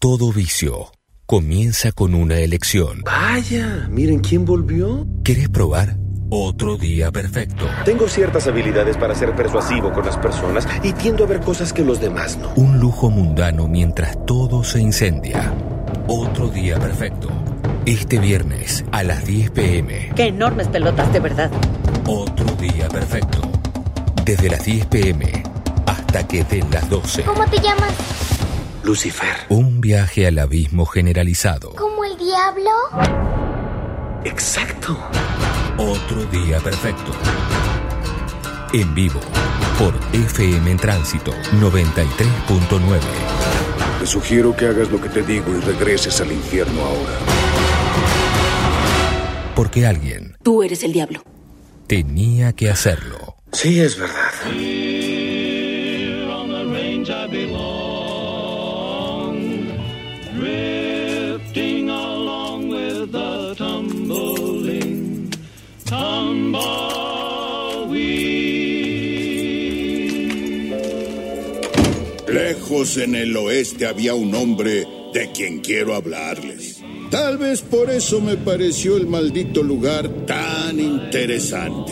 Todo vicio comienza con una elección. Vaya, miren quién volvió. ¿Querés probar? Otro día perfecto. Tengo ciertas habilidades para ser persuasivo con las personas y tiendo a ver cosas que los demás no. Un lujo mundano mientras todo se incendia. Otro día perfecto. Este viernes a las 10 p.m. ¡Qué enormes pelotas, de verdad! Otro día perfecto. Desde las 10 p.m. hasta que den las 12. ¿Cómo te llamas? Lucifer. Un viaje al abismo generalizado. ¿Como el diablo? Exacto. Otro día perfecto. En vivo por FM en Tránsito 93.9. Te sugiero que hagas lo que te digo y regreses al infierno ahora. Porque alguien... Tú eres el diablo. Tenía que hacerlo. Sí, es verdad. Lejos en el oeste había un hombre de quien quiero hablarles. Tal vez por eso me pareció el maldito lugar tan interesante.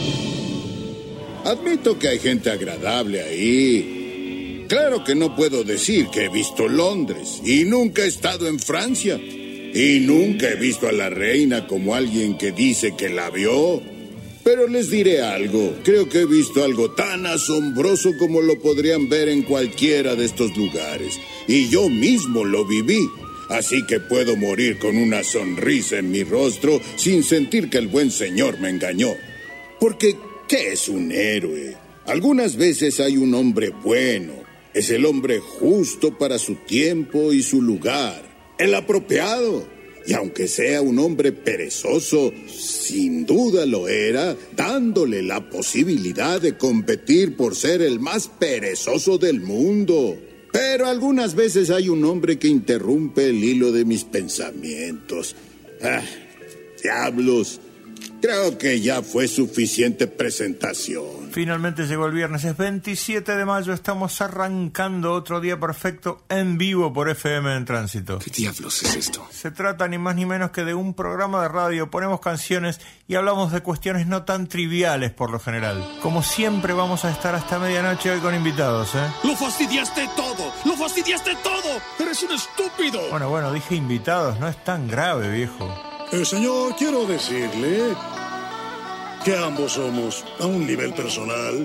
Admito que hay gente agradable ahí. Claro que no puedo decir que he visto Londres y nunca he estado en Francia. Y nunca he visto a la reina como alguien que dice que la vio. Pero les diré algo, creo que he visto algo tan asombroso como lo podrían ver en cualquiera de estos lugares. Y yo mismo lo viví. Así que puedo morir con una sonrisa en mi rostro sin sentir que el buen señor me engañó. Porque, ¿qué es un héroe? Algunas veces hay un hombre bueno. Es el hombre justo para su tiempo y su lugar. El apropiado. Y aunque sea un hombre perezoso, sin duda lo era, dándole la posibilidad de competir por ser el más perezoso del mundo. Pero algunas veces hay un hombre que interrumpe el hilo de mis pensamientos. ¡Ah, diablos! Creo que ya fue suficiente presentación. Finalmente llegó el viernes, es 27 de mayo, estamos arrancando otro día perfecto en vivo por FM en Tránsito. ¿Qué diablos es esto? Se trata ni más ni menos que de un programa de radio, ponemos canciones y hablamos de cuestiones no tan triviales por lo general. Como siempre vamos a estar hasta medianoche hoy con invitados, ¿eh? ¡Lo fastidiaste todo! ¡Lo fastidiaste todo! ¡Eres un estúpido! Bueno, dije invitados, no es tan grave, viejo. Señor, quiero decirle que ambos somos, a un nivel personal,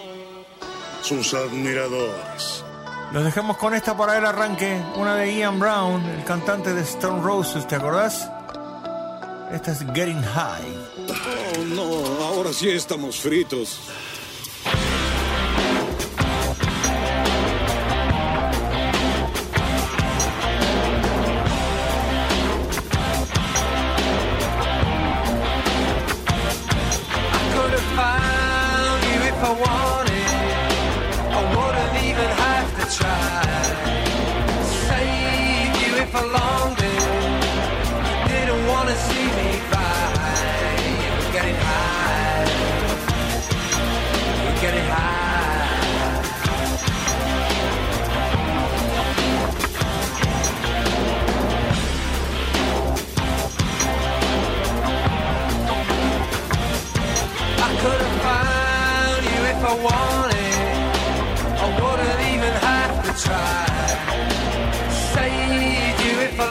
sus admiradores. Los dejamos con esta para el arranque, una de Ian Brown, el cantante de Stone Roses, ¿te acordás? Esta es Getting High. Oh, no, ahora sí estamos fritos. Try, save you if I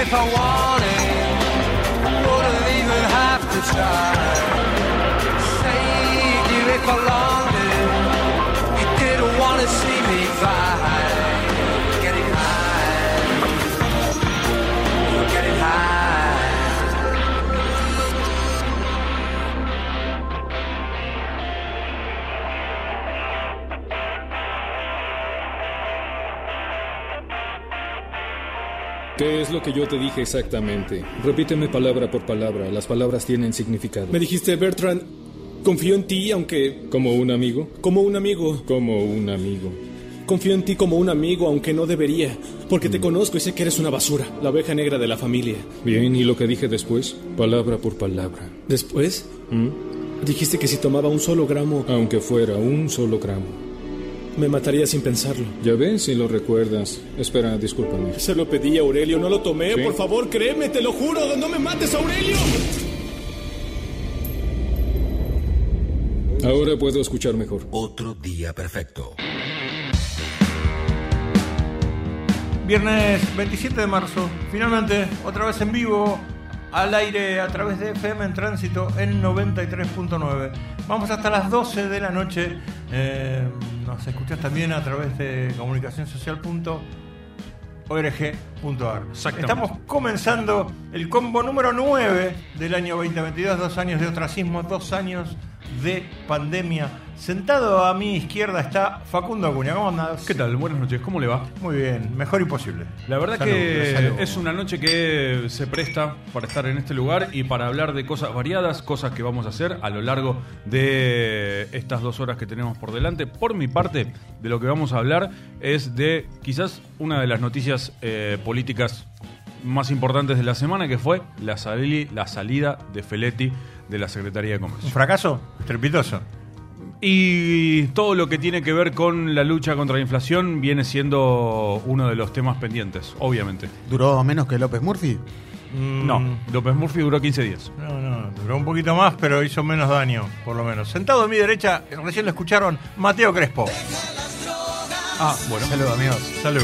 if I wanted, wouldn't even have to try. Saved you if I longed it, you didn't want to see me fly. Getting high, getting high. ¿Qué es lo que yo te dije exactamente? Repíteme palabra por palabra, las palabras tienen significado. Me dijiste, Bertrand, confío en ti, aunque... ¿Como un amigo? Como un amigo. Como un amigo. Confío en ti como un amigo, aunque no debería, porque te conozco y sé que eres una basura, la oveja negra de la familia. Bien, ¿y lo que dije después? Palabra por palabra. ¿Después? Dijiste que si tomaba un solo gramo... Aunque fuera un solo gramo. Me mataría sin pensarlo. Ya ves, si lo recuerdas. Espera, discúlpame. Se lo pedí a Aurelio, no lo tomé. ¿Sí? Por favor, créeme, te lo juro. ¡No me mates, Aurelio! Ahora puedo escuchar mejor. Otro día perfecto. Viernes 27 de marzo, finalmente, otra vez en vivo, al aire a través de FM en Tránsito en 93.9. Vamos hasta las 12 de la noche. Nos escuchás también a través de comunicacionsocial.org.ar. Estamos comenzando el combo número 9 del año 2022, 2 años de ostracismo, 2 años de pandemia. Sentado a mi izquierda está Facundo Acuña. ¿Cómo andás? ¿Qué tal? Buenas noches. ¿Cómo le va? Muy bien, mejor imposible. La verdad que es una noche que se presta para estar en este lugar y para hablar de cosas variadas, cosas que vamos a hacer a lo largo de estas 2 horas que tenemos por delante. Por mi parte, de lo que vamos a hablar es de quizás una de las noticias políticas más importantes de la semana, que fue la salida de Feletti de la Secretaría de Comercio. ¿Un fracaso? Estrepitoso. Y todo lo que tiene que ver con la lucha contra la inflación viene siendo uno de los temas pendientes, obviamente. ¿Duró menos que López Murphy? No, López Murphy duró 15 días. No, duró un poquito más, pero hizo menos daño, por lo menos. Sentado a mi derecha, recién lo escucharon, Mateo Crespo. Ah, bueno. Salud, amigos. Salud.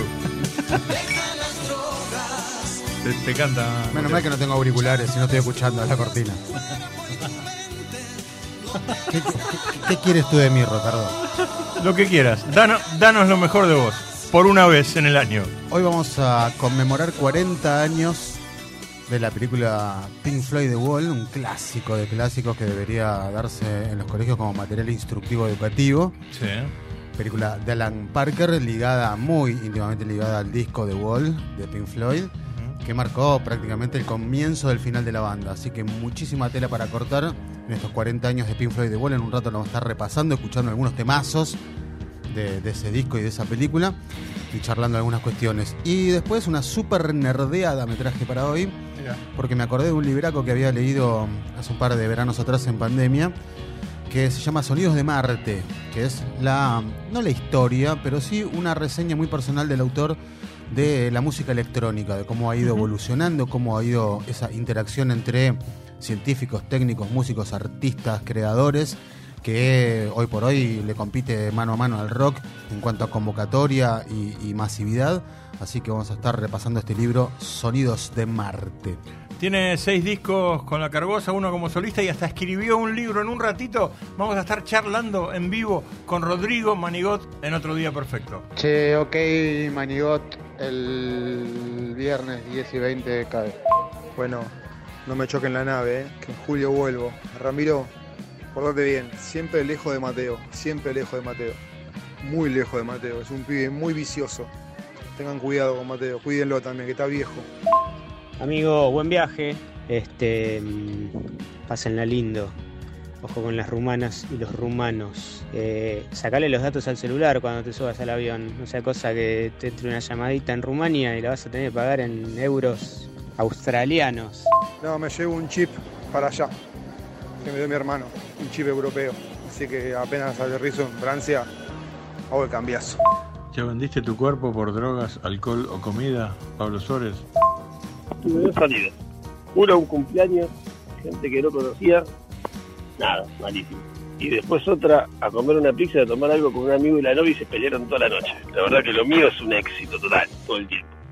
te canta. Menos mal que no tengo auriculares y no estoy escuchando la cortina. ¿Qué quieres tú de mí, Rotardo? Lo que quieras. Danos lo mejor de vos, por una vez en el año. Hoy vamos a conmemorar 40 años de la película Pink Floyd The Wall, un clásico de clásicos que debería darse en los colegios como material instructivo educativo. Sí. Película de Alan Parker, muy íntimamente ligada al disco The Wall de Pink Floyd, que marcó prácticamente el comienzo del final de la banda. Así que muchísima tela para cortar en estos 40 años de Pink Floyd The Wall. En un rato lo vamos a estar repasando, escuchando algunos temazos de ese disco y de esa película y charlando algunas cuestiones. Y después una súper nerdeada me traje para hoy, porque me acordé de un libraco que había leído hace un par de veranos atrás en pandemia, que se llama Sonidos de Marte, que es no la historia, pero sí una reseña muy personal del autor de la música electrónica, de cómo ha ido evolucionando, cómo ha ido esa interacción entre científicos, técnicos, músicos, artistas, creadores, que hoy por hoy le compite mano a mano al rock en cuanto a convocatoria y masividad. Así que vamos a estar repasando este libro, Sonidos de Marte. Tiene 6 discos con La Cargosa, 1 como solista, y hasta escribió un libro. En un ratito vamos a estar charlando en vivo con Rodrigo Manigot en Otro Día Perfecto. Che, ok, Manigot, el viernes 10 y 20 cae. Bueno, no me choquen la nave, que en julio vuelvo. Ramiro, portate bien, siempre lejos de Mateo, muy lejos de Mateo, es un pibe muy vicioso. Tengan cuidado con Mateo, cuídenlo también, que está viejo. Amigo, buen viaje, pásenla lindo, ojo con las rumanas y los rumanos, sacale los datos al celular cuando te subas al avión, no sea cosa que te entre una llamadita en Rumania y la vas a tener que pagar en euros australianos. No, me llevo un chip para allá, que me dio mi hermano, un chip europeo, así que apenas aterrizo en Francia, hago el cambiazo. ¿Ya vendiste tu cuerpo por drogas, alcohol o comida, Pablo Suárez? Tuve 2 salidas. Uno a un cumpleaños, gente que no conocía, nada, malísimo. Y después otra a comer una pizza, a tomar algo con un amigo y la novia y se pelearon toda la noche. La verdad que lo mío es un éxito total, todo el tiempo.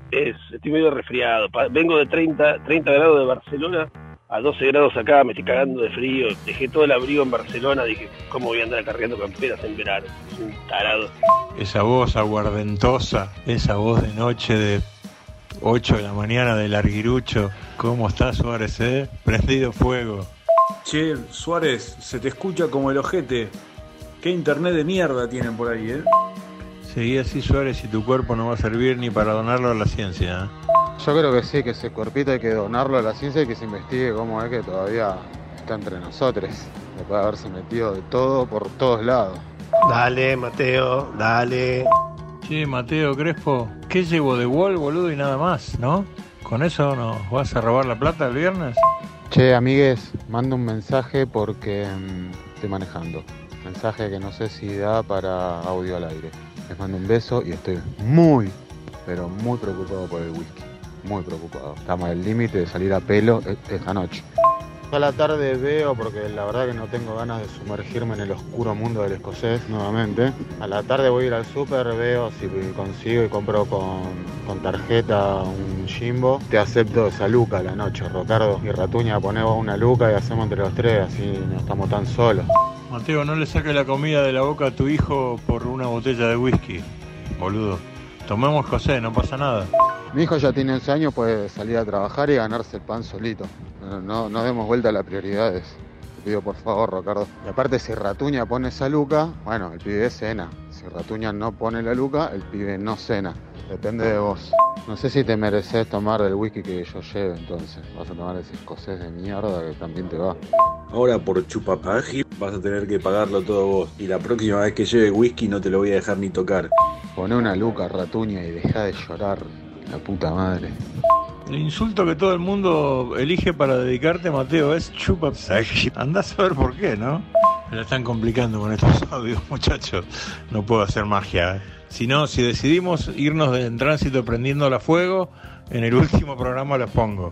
Estoy medio resfriado. Vengo de 30 grados de Barcelona a 12 grados acá, me estoy cagando de frío. Dejé todo el abrigo en Barcelona, dije, ¿cómo voy a andar cargando camperas en verano? Es un tarado. Esa voz aguardentosa, esa voz de noche de 8 de la mañana del Arguirucho. ¿Cómo estás, Suárez, Prendido fuego. Che, Suárez, se te escucha como el ojete. ¿Qué internet de mierda tienen por ahí, Seguí así, Suárez, y tu cuerpo no va a servir ni para donarlo a la ciencia, Yo creo que sí, que ese cuerpito hay que donarlo a la ciencia y que se investigue cómo es que todavía está entre nosotros. Después de haberse metido de todo por todos lados. Dale, Mateo, dale. Che, Mateo Crespo, ¿qué llevo de Wall, boludo, y nada más, no? ¿Con eso nos vas a robar la plata el viernes? Che, amigues, mando un mensaje porque estoy manejando. Mensaje que no sé si da para audio al aire. Les mando un beso y estoy muy, pero muy preocupado por el whisky. Muy preocupado. Estamos al límite de salir a pelo esta noche. A la tarde veo, porque la verdad que no tengo ganas de sumergirme en el oscuro mundo del escocés nuevamente. A la tarde voy a ir al súper, veo si consigo y compro con tarjeta un Jimbo. Te acepto esa luca a la noche, Ricardo. Y Ratuña, ponemos una luca y hacemos entre los tres, así no estamos tan solos. Mateo, no le saques la comida de la boca a tu hijo por una botella de whisky, boludo. Tomemos José, no pasa nada. Mi hijo ya tiene 11 años, puede salir a trabajar y ganarse el pan solito. No demos vuelta a las prioridades. Te pido por favor, Ricardo. Y aparte, si Ratuña pone esa luca, bueno, el pibe cena. Si Ratuña no pone la luca, el pibe no cena. Depende de vos. No sé si te mereces tomar del whisky que yo lleve, entonces. Vas a tomar ese escocés de mierda que también te va. Ahora por chupapaji vas a tener que pagarlo todo vos. Y la próxima vez que lleve whisky no te lo voy a dejar ni tocar. Poné una luca, Ratuña, y deja de llorar. La puta madre. El insulto que todo el mundo elige para dedicarte, Mateo, es chupapaji. Andás a ver por qué, ¿no? Me la están complicando con estos audios, muchachos. No puedo hacer magia, Si no, si decidimos irnos en tránsito prendiéndola a fuego, en el último programa los pongo.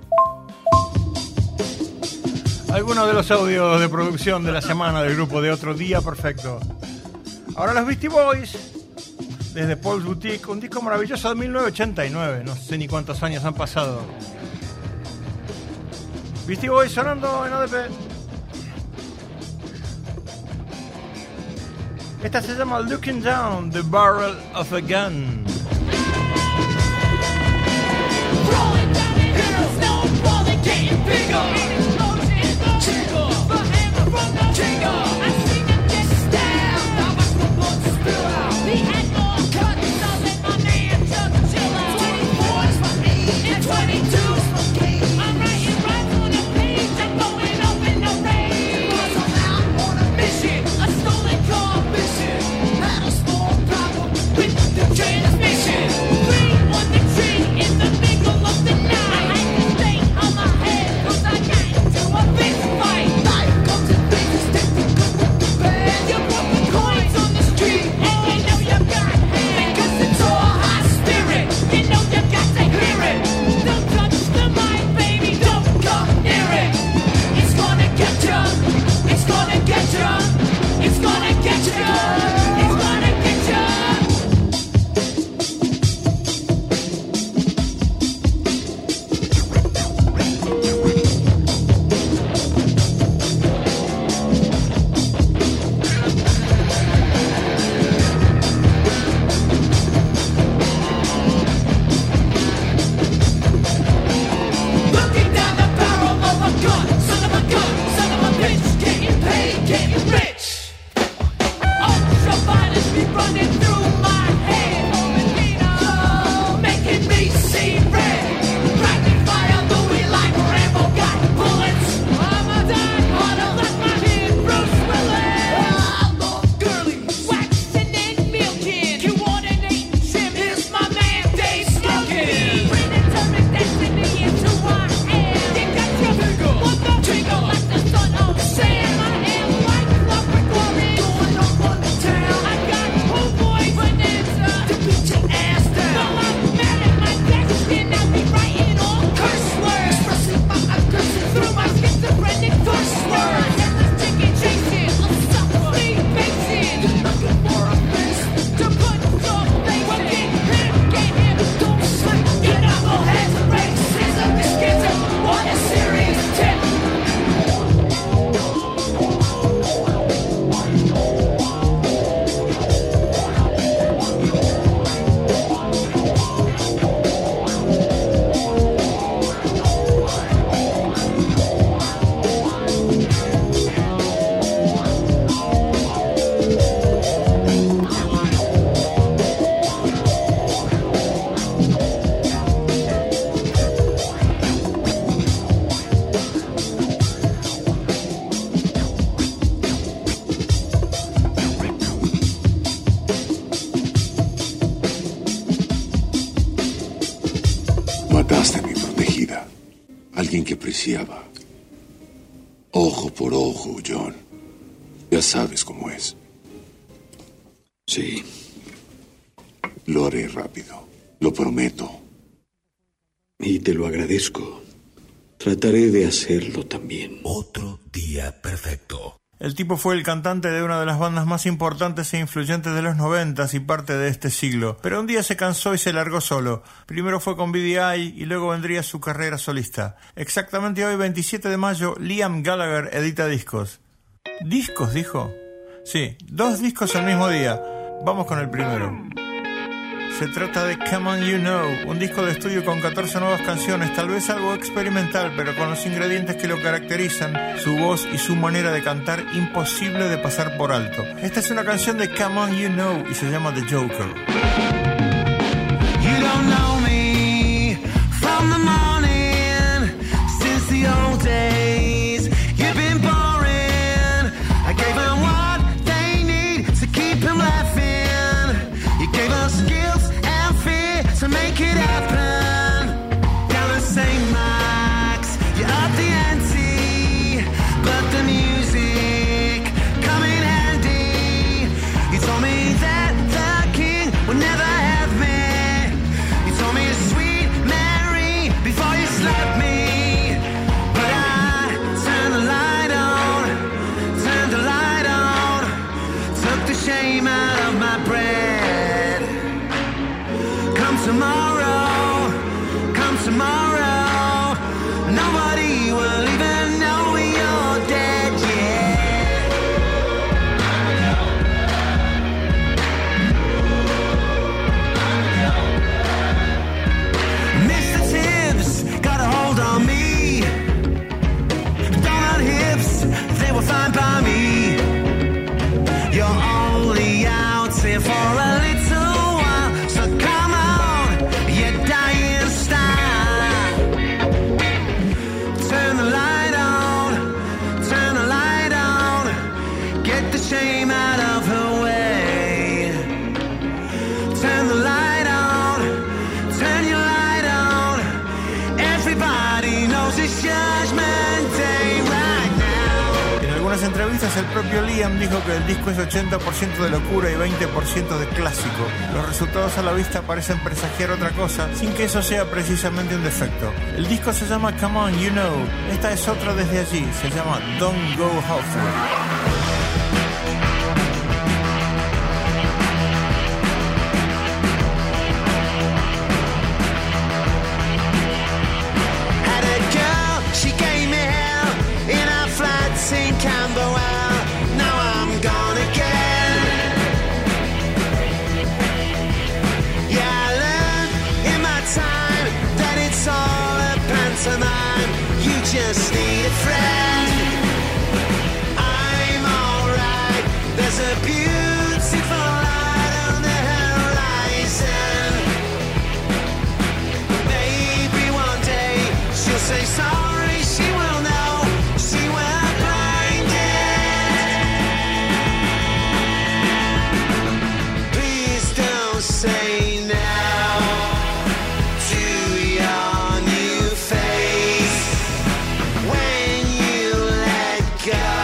Algunos de los audios de producción de la semana del grupo de Otro Día Perfecto. Ahora los Beastie Boys, desde Paul's Boutique, un disco maravilloso de 1989. No sé ni cuántos años han pasado. Beastie Boys sonando en ODP. Esta se llama Looking Down the Barrel of a Gun. Transmission Mataste a mi protegida. Alguien que apreciaba. Ojo por ojo, John. Ya sabes cómo es. Sí. Lo haré rápido. Lo prometo. Y te lo agradezco. Trataré de hacerlo también. Otro día perfecto. El tipo fue el cantante de una de las bandas más importantes e influyentes de los 90 y parte de este siglo. Pero un día se cansó y se largó solo. Primero fue con BDI y luego vendría su carrera solista. Exactamente hoy, 27 de mayo, Liam Gallagher edita discos. ¿Discos, dijo? Sí, 2 discos al mismo día. Vamos con el primero. Se trata de Come On You Know, un disco de estudio con 14 nuevas canciones, tal vez algo experimental, pero con los ingredientes que lo caracterizan, su voz y su manera de cantar imposible de pasar por alto. Esta es una canción de Come On You Know y se llama The Joker. You don't know me from the morning, since the old days. You've been boring. I gave them what they need to keep them laughing. You gave us skills and fear to make it happen. Down the St. Mark's, you're up the ante, but the music come in handy. You told me that the king would never have me. You told me, sweet Mary, before you slapped me. But I turned the light on, turned the light on, took the shame out of my bread. Come tomorrow, nobody will even know you're dead yet. Mr. Tibbs got a hold on me. Donut hips, they were fine by me. You're only out here for a little while, so come on, you dying star. Turn the light on, get the shame out of her way. Turn the light on, turn your light on. Everybody knows it's Judgment Day right now. En algunas entrevistas el propio Liam dijo que el disco es 80% de locura y 20% de clásico. Los resultados a la vista parecen presagiar otra cosa, sin que eso sea precisamente un defecto. El disco se llama Come On You Know. Esta es otra desde allí, se llama Don't Go Halfway. Had a girl, she gave me hell in our flats in Camberwell. Now I'm gone again. Yeah, I learned in my time that it's all a pantomime. You just need a friend. I'm alright. There's a beautiful light on the horizon. Maybe one day she'll say sorry, she will know she were blinded. Please don't say no to your new face. When you let go,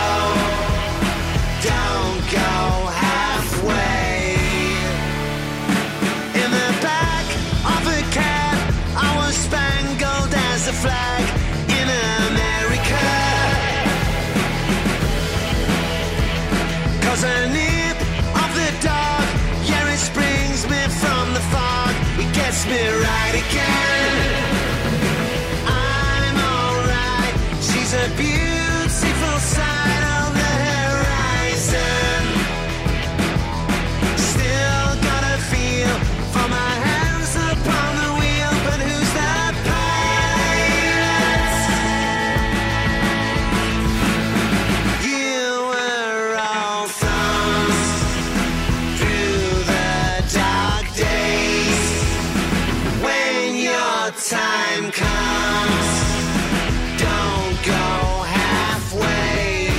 don't go halfway. In the back of a cab, I was spangled as a flag in America. 'Cause a nip of the dog, yeah, it springs me from the fog. It gets me right again. I'm alright. She's a beautiful sight on the horizon. Still gotta feel for my hands upon the wheel, but who's the pilot? You were all thumbs through the dark days. When your time comes, don't go halfway.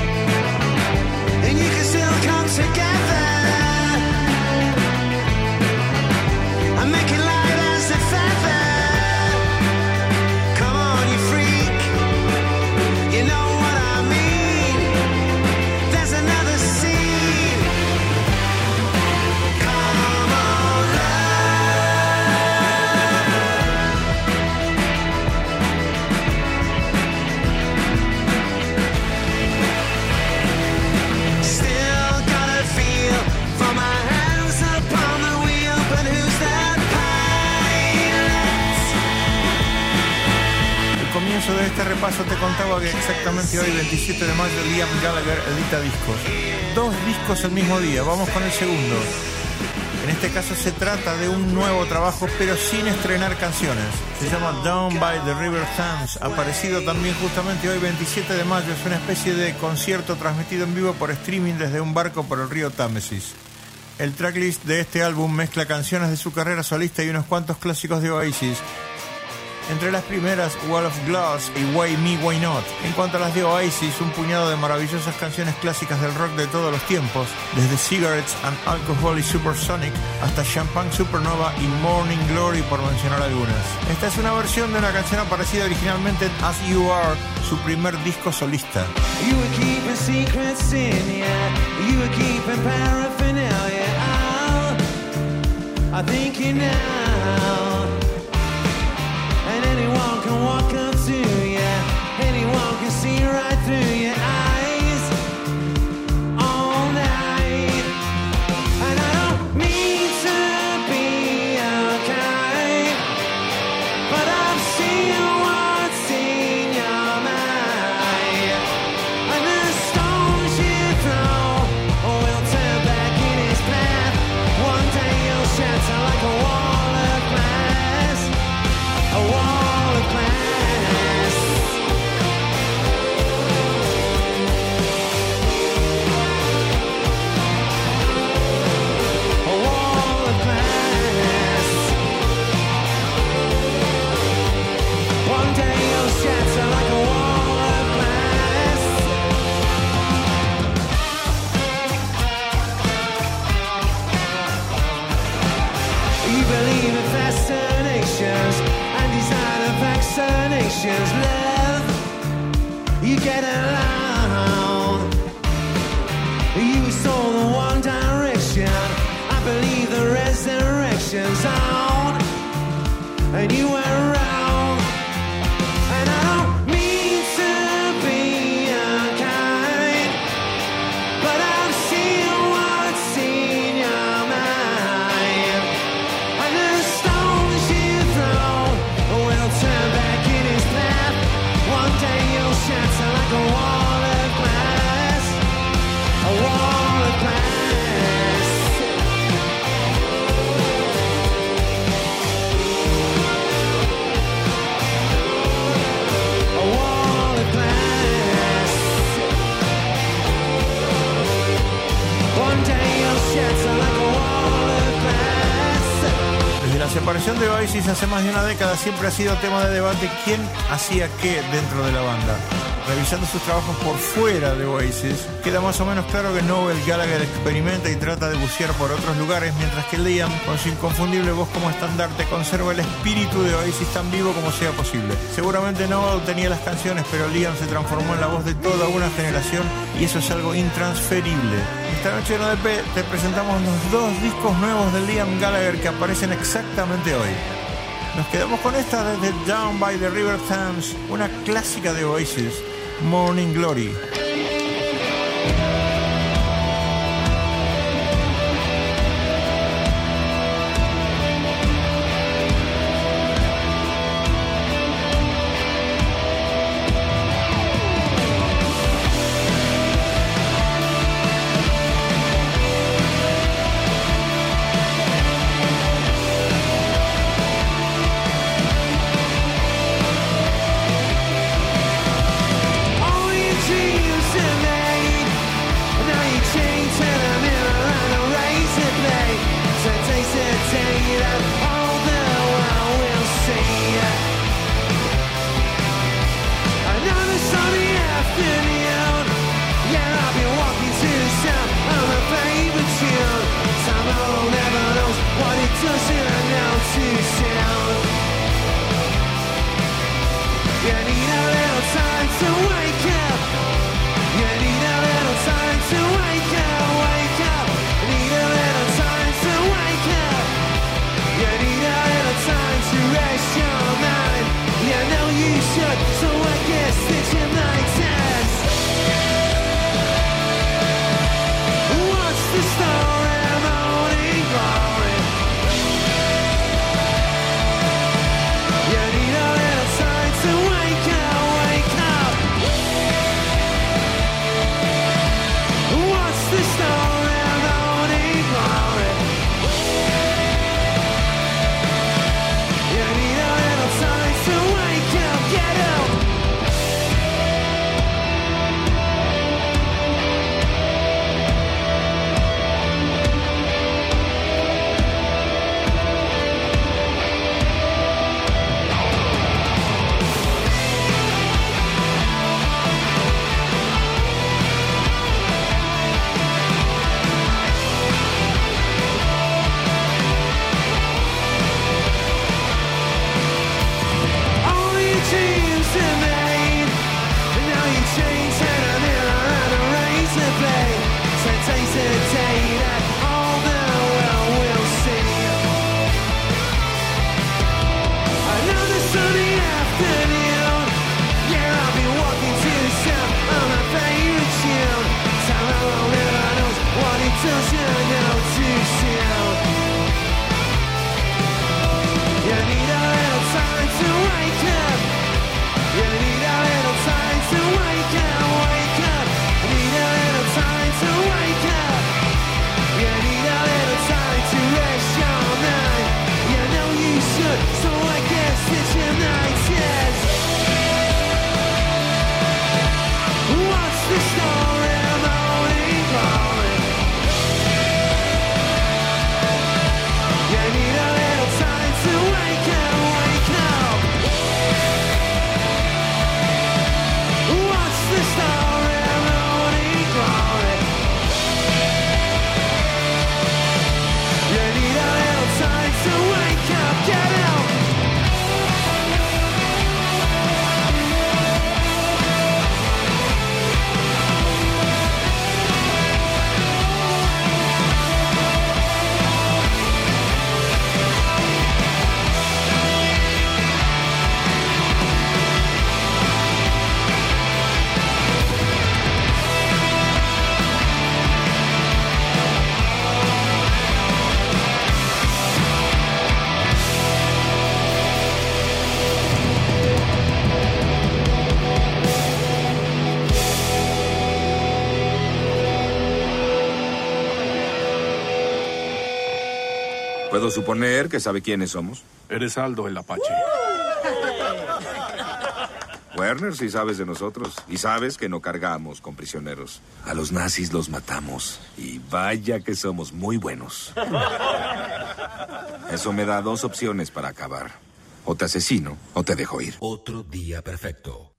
And you can still come together. comienzo de este repaso te contaba que exactamente hoy, 27 de mayo, Liam Gallagher edita discos. 2 discos el mismo día. Vamos con el segundo. En este caso se trata de un nuevo trabajo, pero sin estrenar canciones. Se llama Down by the River Thames, aparecido también justamente hoy, 27 de mayo. Es una especie de concierto transmitido en vivo por streaming desde un barco por el río Támesis. El tracklist de este álbum mezcla canciones de su carrera solista y unos cuantos clásicos de Oasis. Entre las primeras, Wall of Glass y Why Me, Why Not. En cuanto a las de Oasis, un puñado de maravillosas canciones clásicas del rock de todos los tiempos, desde Cigarettes and Alcohol y Supersonic hasta Champagne Supernova y Morning Glory, por mencionar algunas. Esta es una versión de una canción aparecida originalmente en As You Are, su primer disco solista. You were keeping secrets in, yeah. You were keeping paraphernalia out. I think you now. And anyone can walk up to you. Anyone can see right through your eyes all night. And I don't mean to be okay, but I've seen what's in your mind. And the stones you throw will turn back in its path. One day you'll shatter like a wall of glass. A wall of glass. A wall of glass. One day you'll shatter like a wall of glass. You believe in fascinations and design of vaccinations, love, you get along. You saw the one direction, I believe the resurrection's on, and you were wrong. And I don't mean to be unkind, but I've seen what's in your mind. And the stones you throw will turn back in its path. One day you'll shatter like a wall of glass. A wall of glass. A wall of glass. One day you'll shatter like a wall of glass. Desde la separación de Oasis hace más de una década siempre ha sido tema de debate quién hacía qué dentro de la banda. Revisando sus trabajos por fuera de Oasis, queda más o menos claro que Noel Gallagher experimenta y trata de bucear por otros lugares, mientras que Liam, con su inconfundible voz como estandarte, conserva el espíritu de Oasis tan vivo como sea posible. Seguramente Noel tenía las canciones, pero Liam se transformó en la voz de toda una generación y eso es algo intransferible. Esta noche en ODP te presentamos los 2 discos nuevos de Liam Gallagher que aparecen exactamente hoy. Nos quedamos con esta desde Down by the River Thames, una clásica de Oasis, Morning Glory. All you dream Puedo suponer que sabe quiénes somos. Eres Aldo el Apache. Werner, sí sabes de nosotros. Y sabes que no cargamos con prisioneros. A los nazis los matamos. Y vaya que somos muy buenos. Eso me da 2 opciones para acabar. O te asesino o te dejo ir. Otro día perfecto.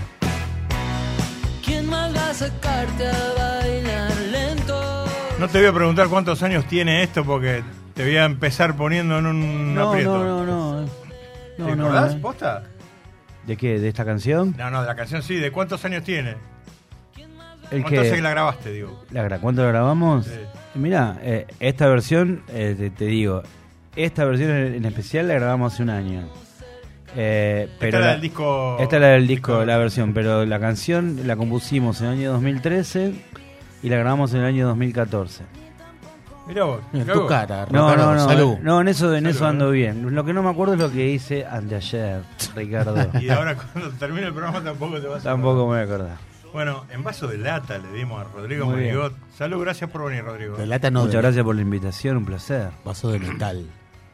¿Quién más va a sacarte a bailar lento? No te voy a preguntar cuántos años tiene esto porque te voy a empezar poniendo en un aprieto. No. ¿Te acordás, posta? ¿De qué? ¿De esta canción? No, de la canción sí. ¿De cuántos años tiene? ¿Cuánto hace que la grabaste, digo? ¿Cuánto la grabamos? Sí. Mirá, esta versión, te digo, esta versión en especial la grabamos hace un año. Pero esta es la del disco. Esta es la del disco, la versión, pero la canción la compusimos en el año 2013 y la grabamos en el año 2014. Mirá vos. Tu cara, No, salud. No, en eso ando bien. Lo que no me acuerdo es lo que hice anteayer, Ricardo. Y ahora cuando termine el programa tampoco te vas a Tampoco me voy a acordar. Bueno, en vaso de lata le dimos a Rodrigo Muy Manigot. Salud, gracias por venir, Rodrigo. De lata no. Muchas gracias por la invitación, un placer. Vaso de metal.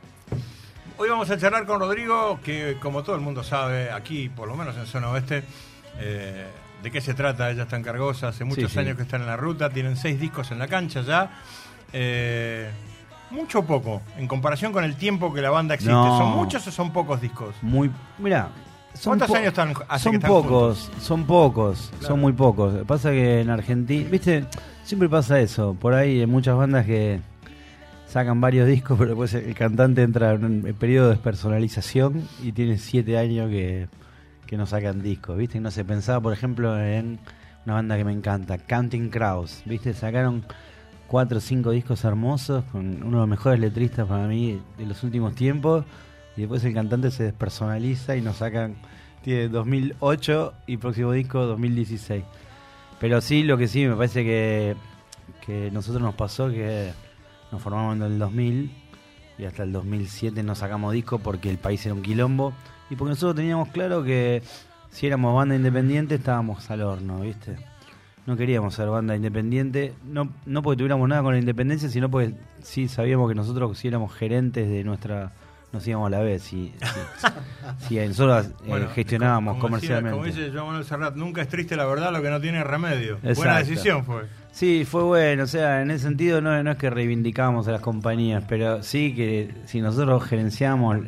Hoy vamos a charlar con Rodrigo, que como todo el mundo sabe, aquí, por lo menos en Zona Oeste, de qué se trata. Ella está en Cargosa, hace muchos años que están en la ruta, tienen 6 discos en la cancha ya. Mucho o poco, en comparación con el tiempo que la banda existe. No. ¿Son muchos o son pocos discos? Mirá, ¿cuántos años están? Son pocos, claro. Son muy pocos. Pasa que en Argentina, viste, siempre pasa eso. Por ahí hay muchas bandas que sacan varios discos, pero después el cantante entra en un periodo de despersonalización y tiene 7 años que no sacan discos, viste. No se pensaba, por ejemplo, en una banda que me encanta, Counting Crows, viste, sacaron 4 o 5 discos hermosos con uno de los mejores letristas para mí de los últimos tiempos, y después el cantante se despersonaliza y nos sacan, tiene 2008 y próximo disco 2016. Pero sí, lo que sí me parece que nosotros nos pasó que nos formamos en el 2000 y hasta el 2007 no sacamos disco porque el país era un quilombo y porque nosotros teníamos claro que si éramos banda independiente estábamos al horno, ¿viste? No queríamos ser banda independiente, no porque tuviéramos nada con la independencia, sino porque sí sabíamos que nosotros si éramos gerentes de nuestra, nos íbamos a la vez, si nosotros gestionábamos comercialmente. Como dice Joan Manuel Serrat, nunca es triste la verdad, lo que no tiene remedio. Exacto. Buena decisión fue. Sí, fue bueno, o sea, en ese sentido no es que reivindicamos a las compañías, pero sí que si nosotros gerenciamos,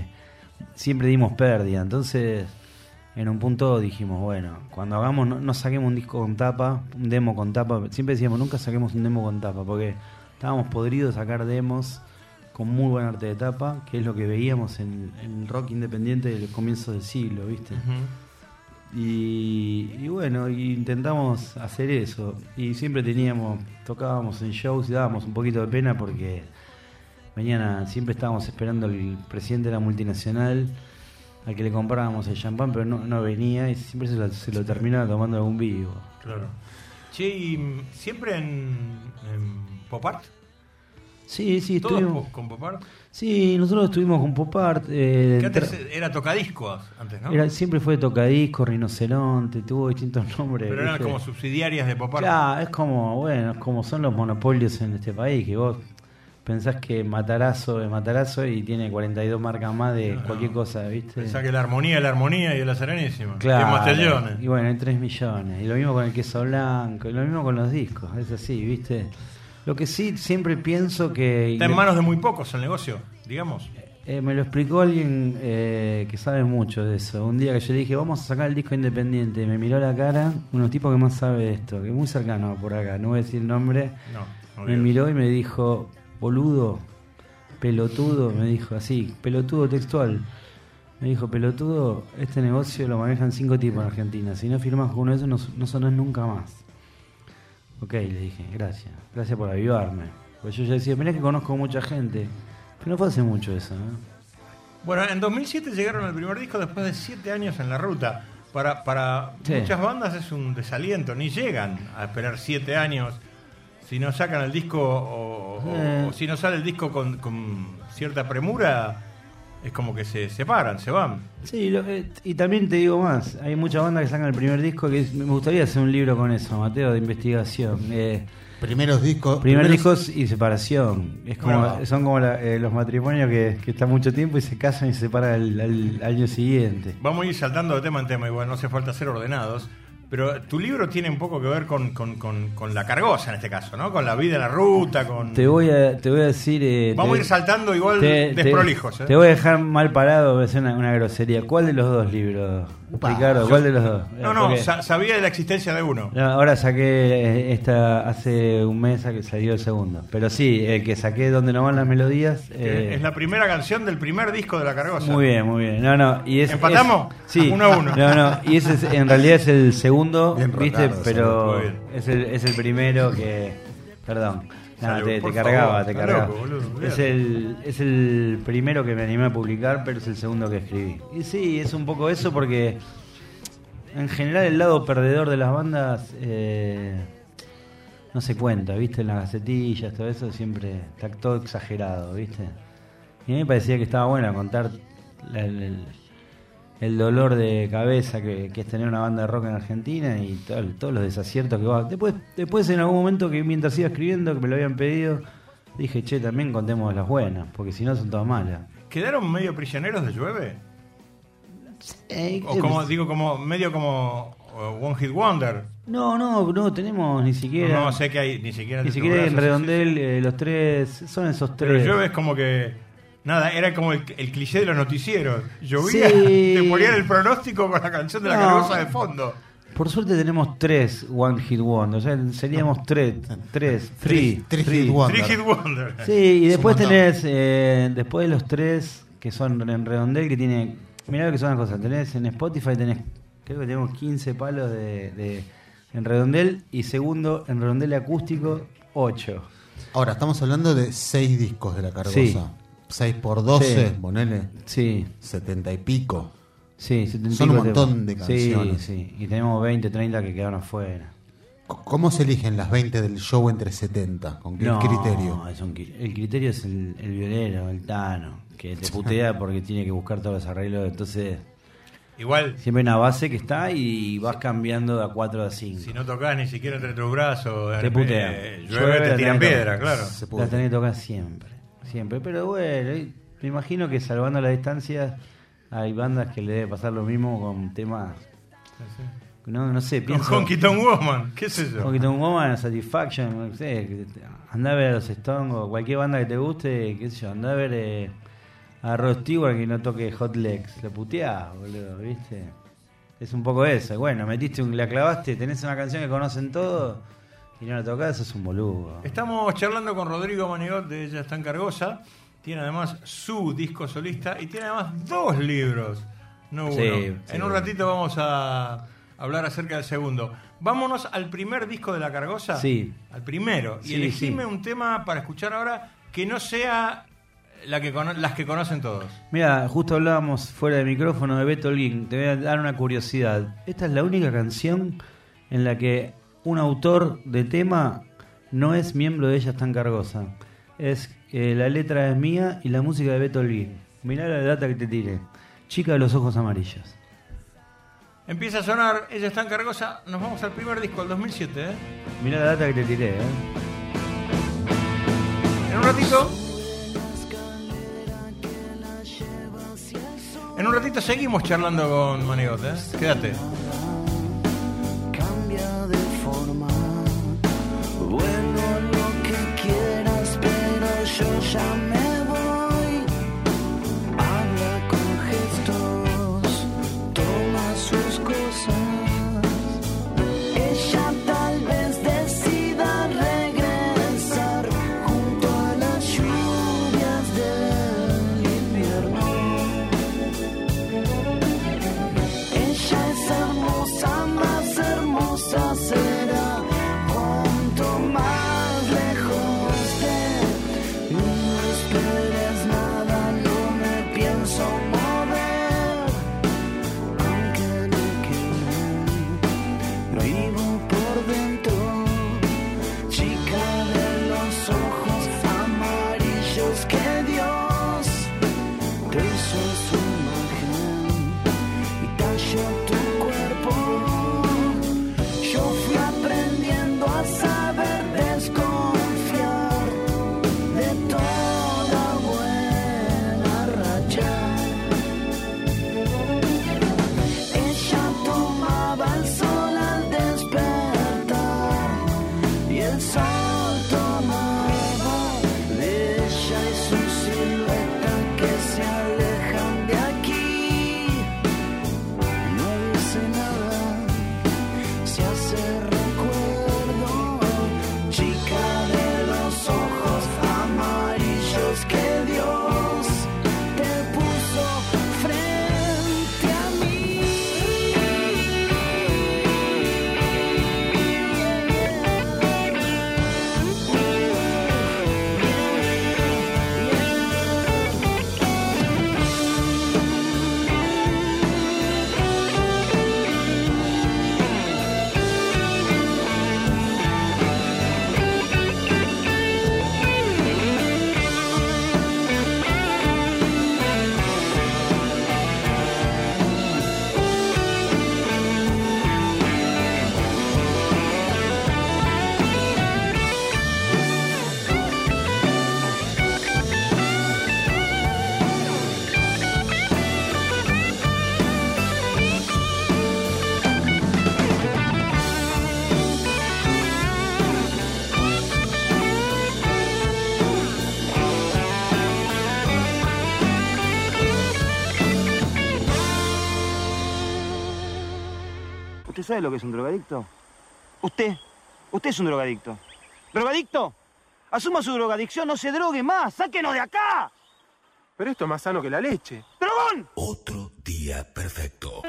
siempre dimos pérdida, entonces en un punto dijimos, bueno, cuando hagamos, no saquemos un disco con tapa, un demo con tapa, siempre decíamos, nunca saquemos un demo con tapa, porque estábamos podridos de sacar demos con muy buen arte de tapa, que es lo que veíamos en el rock independiente del comienzo del siglo, ¿viste? Uh-huh. Y bueno, intentamos hacer eso, y siempre tocábamos en shows y dábamos un poquito de pena porque siempre estábamos esperando al presidente de la multinacional al que le comprábamos el champán, pero no venía y siempre se lo terminaba tomando algún vivo. Claro. Che, ¿y siempre en Pop Art? Sí, estuvimos con Pop Art. Sí, nosotros estuvimos con Pop Art. Que antes era tocadiscos, antes, ¿no? Siempre fue tocadisco, rinoceronte, tuvo distintos nombres. Pero eran como subsidiarias de Pop Art. Claro, es como son los monopolios en este país, que vos pensás que Matarazzo es Matarazzo y tiene 42 marcas más de cualquier cosa, ¿viste? Pensás que la armonía y la Serenísima. Claro. Y Mastellones. Y bueno, hay 3 millones. Y lo mismo con el queso blanco, y lo mismo con los discos, es así, ¿viste? Lo que sí siempre pienso que... Está en manos de muy pocos el negocio, digamos. Me lo explicó alguien que sabe mucho de eso. Un día que yo le dije, vamos a sacar el disco independiente, me miró la cara, unos tipos que más sabe de esto, que es muy cercano por acá, no voy a decir el nombre. Me miró y me dijo, boludo, pelotudo, me dijo así, pelotudo textual. Me dijo, pelotudo, este negocio lo manejan 5 tipos en Argentina. Si no firmas con uno de esos, no sonás nunca más. Ok, le dije, gracias por avivarme. Pues yo ya decía, mirá que conozco mucha gente. Pero no fue hace mucho eso, ¿no? Bueno, en 2007 llegaron al primer disco después de 7 años en la ruta. Para muchas bandas es un desaliento, ni llegan a esperar 7 años. Si no sacan el disco o si no sale el disco con cierta premura, es como que se separan, se van. Sí, y también te digo más, hay muchas bandas que sacan el primer disco que me gustaría hacer un libro con eso, Mateo, de investigación. Primeros discos y separación. Es como, son como los matrimonios que están mucho tiempo y se casan y se separan al año siguiente. Vamos a ir saltando de tema en tema, igual no hace falta ser ordenados. Pero tu libro tiene un poco que ver con la cargosa en este caso, ¿no? Con la vida en la ruta, con... Te voy a decir... Vamos a ir saltando igual desprolijos. Te voy a dejar mal parado, voy a hacer una grosería. ¿Cuál de los dos libros? Ricardo, ¿cuál de los dos? No, sabía de la existencia de uno. No, ahora saqué hace un mes que salió el segundo. Pero sí, el que saqué Donde no van las melodías... es la primera canción del primer disco de la cargosa. Muy bien, muy bien. ¿Empatamos? Sí. 1-1. No, y ese en realidad es el segundo, bien ¿viste? rocado, pero es el primero que... Perdón. No, te cargaba. Loco, boludo, es el primero que me animé a publicar, pero es el segundo que escribí. Y sí, es un poco eso porque en general el lado perdedor de las bandas no se cuenta, ¿viste? En las gacetillas, todo eso siempre está todo exagerado, ¿viste? Y a mí me parecía que estaba bueno contar el dolor de cabeza que es tener una banda de rock en Argentina y todos los desaciertos que va. Después en algún momento que mientras iba escribiendo, que me lo habían pedido, dije, también contemos las buenas, porque si no son todas malas. ¿Quedaron medio prisioneros de Llueve? O medio como One Hit Wonder. No tenemos ni siquiera... No sé que hay ni siquiera en Redondel, los tres, son esos tres. Pero Llueve es como que... Nada, era como el cliché de los noticieros. Llovía, te ponían el pronóstico con la canción de la cargosa de fondo. Por suerte tenemos 3 One Hit Wonder. O sea, seríamos 3 Three Hit Wonder. Sí, y después tenés, después de los 3 que son en Redondel, que tiene... Mirá lo que son las cosas. Tenés en Spotify, creo que tenemos 15 palos en Redondel. Y segundo, en Redondel acústico, 8. Ahora, estamos hablando de 6 discos de la cargosa. Sí. 6 por 12, ponele. Sí. 70 y pico. Sí, 70 Son un montón de canciones. Sí. Y tenemos 20, 30 que quedaron afuera. ¿Cómo se eligen las 20 del show entre 70? ¿Con qué criterio? El criterio es el violero, el Tano, que te putea porque tiene que buscar todos los arreglos. Entonces, igual siempre hay una base que está y vas cambiando de a 4 a 5. Si no tocas ni siquiera entre tus brazos, te putea. Llueve, te tiran piedra, claro. La tenés que tocar siempre, pero bueno, me imagino que salvando la distancia hay bandas que le debe pasar lo mismo con temas. No sé, pienso. Con Honky Tonk Woman, ¿qué es eso? Honky Tonk Woman, Satisfaction, no sé, andá a ver a los Stones o cualquier banda que te guste, qué sé yo, andá a ver a Rod Stewart que no toque Hot Legs, lo puteás, boludo, ¿viste? Es un poco eso, bueno, la clavaste, tenés una canción que conocen todos y no la tocás, sos un boludo. Estamos charlando con Rodrigo Manigot de Ella Está en Cargosa, tiene además su disco solista y tiene además 2 libros, no uno. Sí, en un ratito vamos a hablar acerca del segundo. Vámonos al primer disco de la cargosa. Sí. Al primero. Y elegime un tema para escuchar ahora que no sea las que conocen todos. Mira, justo hablábamos fuera de micrófono de Beto Holguín. Te voy a dar una curiosidad. Esta es la única canción en la que un autor de tema no es miembro de Ella Está en Cargosa. Es la letra es mía y la música de Beto Holguín. Mirá la data que te tiré. Chica de los ojos amarillos. Empieza a sonar Ella Está en Cargosa. Nos vamos al primer disco, el 2007. Mirá la data que te tiré. En un ratito seguimos charlando con Manigot. Quédate. Cambia de forma, vuelvo a lo que quieras, pero yo ya me voy. Habla con gestos, toma sus cosas. Ella tal vez decida regresar junto a las lluvias del invierno. Ella es hermosa. hizo su imagen y talló tu cuerpo. Yo fui aprendiendo a saber desconfiar de toda buena racha. Ella tomaba el sol al despertar y el sol tomaba de ella y su silueta que se alejan de aquí. No dice nada, se hace recuerdo, chica de los ojos amarillos que Dios te puso frente a mí. ¿Usted sabe lo que es un drogadicto? Usted es un drogadicto. ¿Drogadicto? Asuma su drogadicción, no se drogue más, sáquenos de acá. Pero esto es más sano que la leche. ¡Drogón! Otro día perfecto.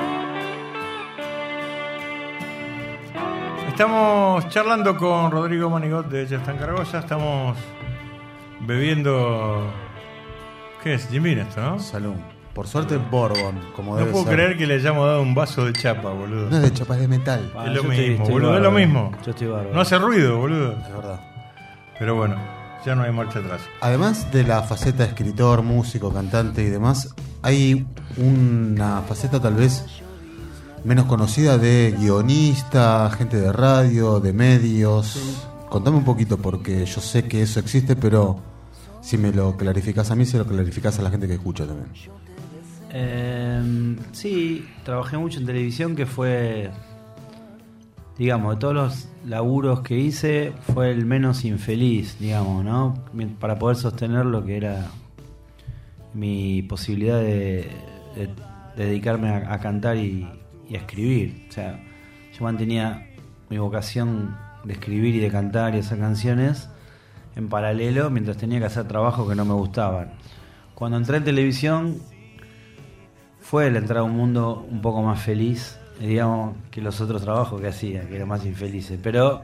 Estamos charlando con Rodrigo Manigot de Jeff Tancargosa. Estamos bebiendo... ¿Qué es? Jim Beam esto, ¿no? Salud. Por suerte, Bourbon, como No debe puedo ser. creer que le hayamos dado un vaso de chapa, boludo. No es de chapa, es de metal. Es lo mismo, boludo. Es lo mismo. Yo estoy bárbaro. No hace ruido, boludo. Es verdad. Pero bueno, ya no hay marcha atrás. Además de la faceta de escritor, músico, cantante y demás, hay una faceta tal vez menos conocida de guionista, gente de radio, de medios. Contame un poquito, porque yo sé que eso existe, pero si me lo clarificás a mí, se lo clarificás a la gente que escucha también. Sí, trabajé mucho en televisión, que fue, digamos, de todos los laburos que hice, fue el menos infeliz, digamos, ¿no? Para poder sostener lo que era mi posibilidad de dedicarme a cantar y a escribir. O sea, yo mantenía mi vocación de escribir y de cantar y hacer canciones en paralelo, mientras tenía que hacer trabajos que no me gustaban. Cuando entré en televisión, fue el entrar a un mundo un poco más feliz, digamos, que los otros trabajos que hacía, que eran más infelices. Pero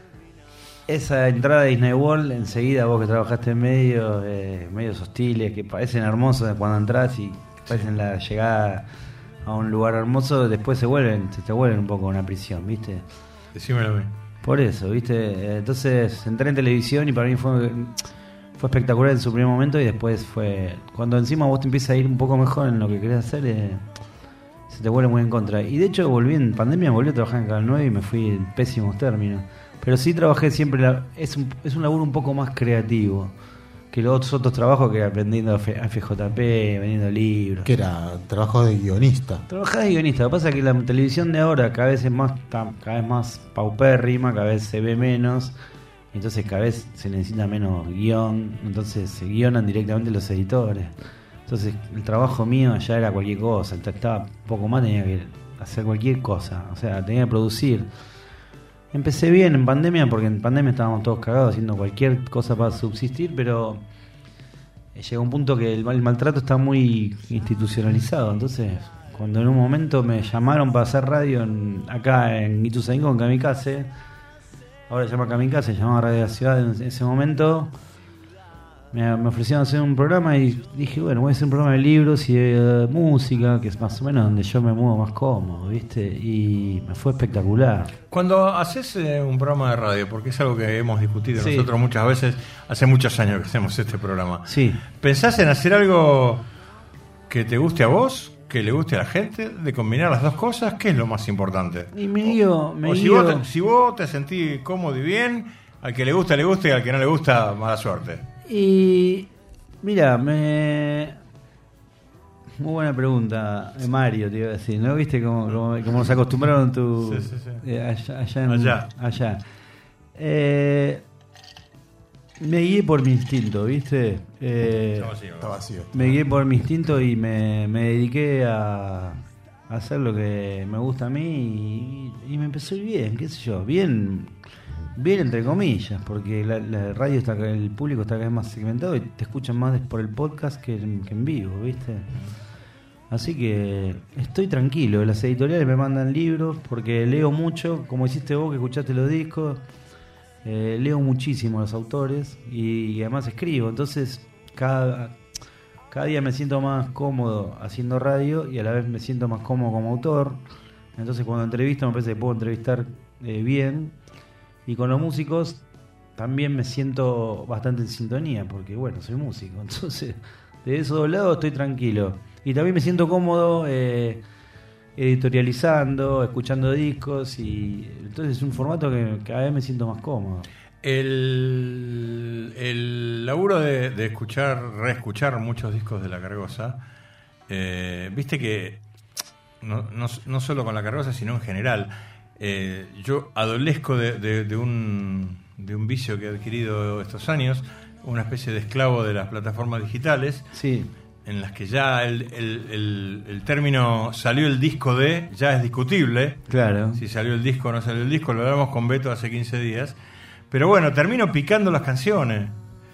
esa entrada de Disney World, enseguida vos que trabajaste en medios hostiles, que parecen hermosos cuando entras y parecen la llegada a un lugar hermoso, después se te vuelven un poco una prisión, ¿viste? Decímelo a mí. Por eso, ¿viste? Entonces entré en televisión y para mí fue espectacular en su primer momento, y después fue... Cuando encima vos te empiezas a ir un poco mejor en lo que querés hacer, se te vuelve muy en contra. Y de hecho volví en pandemia, volví a trabajar en Canal 9 y me fui en pésimos términos. Pero sí trabajé siempre... Es un laburo un poco más creativo que los otros trabajos, que aprendiendo a FJP, vendiendo libros. Que era trabajo de guionista. Trabajás de guionista. Lo que pasa es que la televisión de ahora cada vez es cada vez más paupérrima, cada vez se ve menos, entonces cada vez se necesita menos guión, entonces se guionan directamente los editores. Entonces el trabajo mío ya era cualquier cosa, estaba poco más, tenía que hacer cualquier cosa, o sea, tenía que producir. Empecé bien en pandemia, porque en pandemia estábamos todos cagados haciendo cualquier cosa para subsistir, pero llegó un punto que el maltrato está muy institucionalizado. Entonces, cuando en un momento me llamaron para hacer radio acá en Ituzaingó, en Kamikaze, ahora se llama Kamikaze, se llamaba Radio de la Ciudad en ese momento, me ofrecieron hacer un programa y dije, bueno, voy a hacer un programa de libros y de música, que es más o menos donde yo me muevo más cómodo, ¿viste? Y me fue espectacular. Cuando haces un programa de radio, porque es algo que hemos discutido Sí. nosotros muchas veces, hace muchos años que hacemos este programa. Sí. ¿Pensás en hacer algo que te guste a vos, que le guste a la gente, de combinar las dos cosas, ¿qué es lo más importante? Y me guío. Si vos te sentís cómodo y bien, al que le gusta, y al que no le gusta, mala suerte. Y mira, muy buena pregunta, Mario, te iba a decir, ¿no? ¿Viste cómo nos acostumbraron allá? Me guié por mi instinto, ¿viste? Está vacío. Me guié por mi instinto y me dediqué a hacer lo que me gusta a mí y me empezó a ir bien, qué sé yo, bien entre comillas, porque la radio el público está cada vez más segmentado y te escuchan más por el podcast que en vivo, ¿viste? Así que estoy tranquilo. Las editoriales me mandan libros porque leo mucho, como hiciste vos que escuchaste los discos. Leo muchísimo a los autores y además escribo, entonces cada día me siento más cómodo haciendo radio y a la vez me siento más cómodo como autor. Entonces cuando entrevisto me parece que puedo entrevistar bien, y con los músicos también me siento bastante en sintonía porque bueno, soy músico, entonces de esos dos lados estoy tranquilo y también me siento cómodo editorializando, escuchando discos, y entonces es un formato que cada vez me siento más cómodo. El laburo de reescuchar muchos discos de La Cargosa, viste que no solo con La Cargosa, sino en general, yo adolezco de un vicio que he adquirido estos años, una especie de esclavo de las plataformas digitales. Sí. En las que ya el término salió el disco ya es discutible. Claro. Si salió el disco o no salió el disco, lo hablamos con Beto hace 15 días. Pero bueno, termino picando las canciones.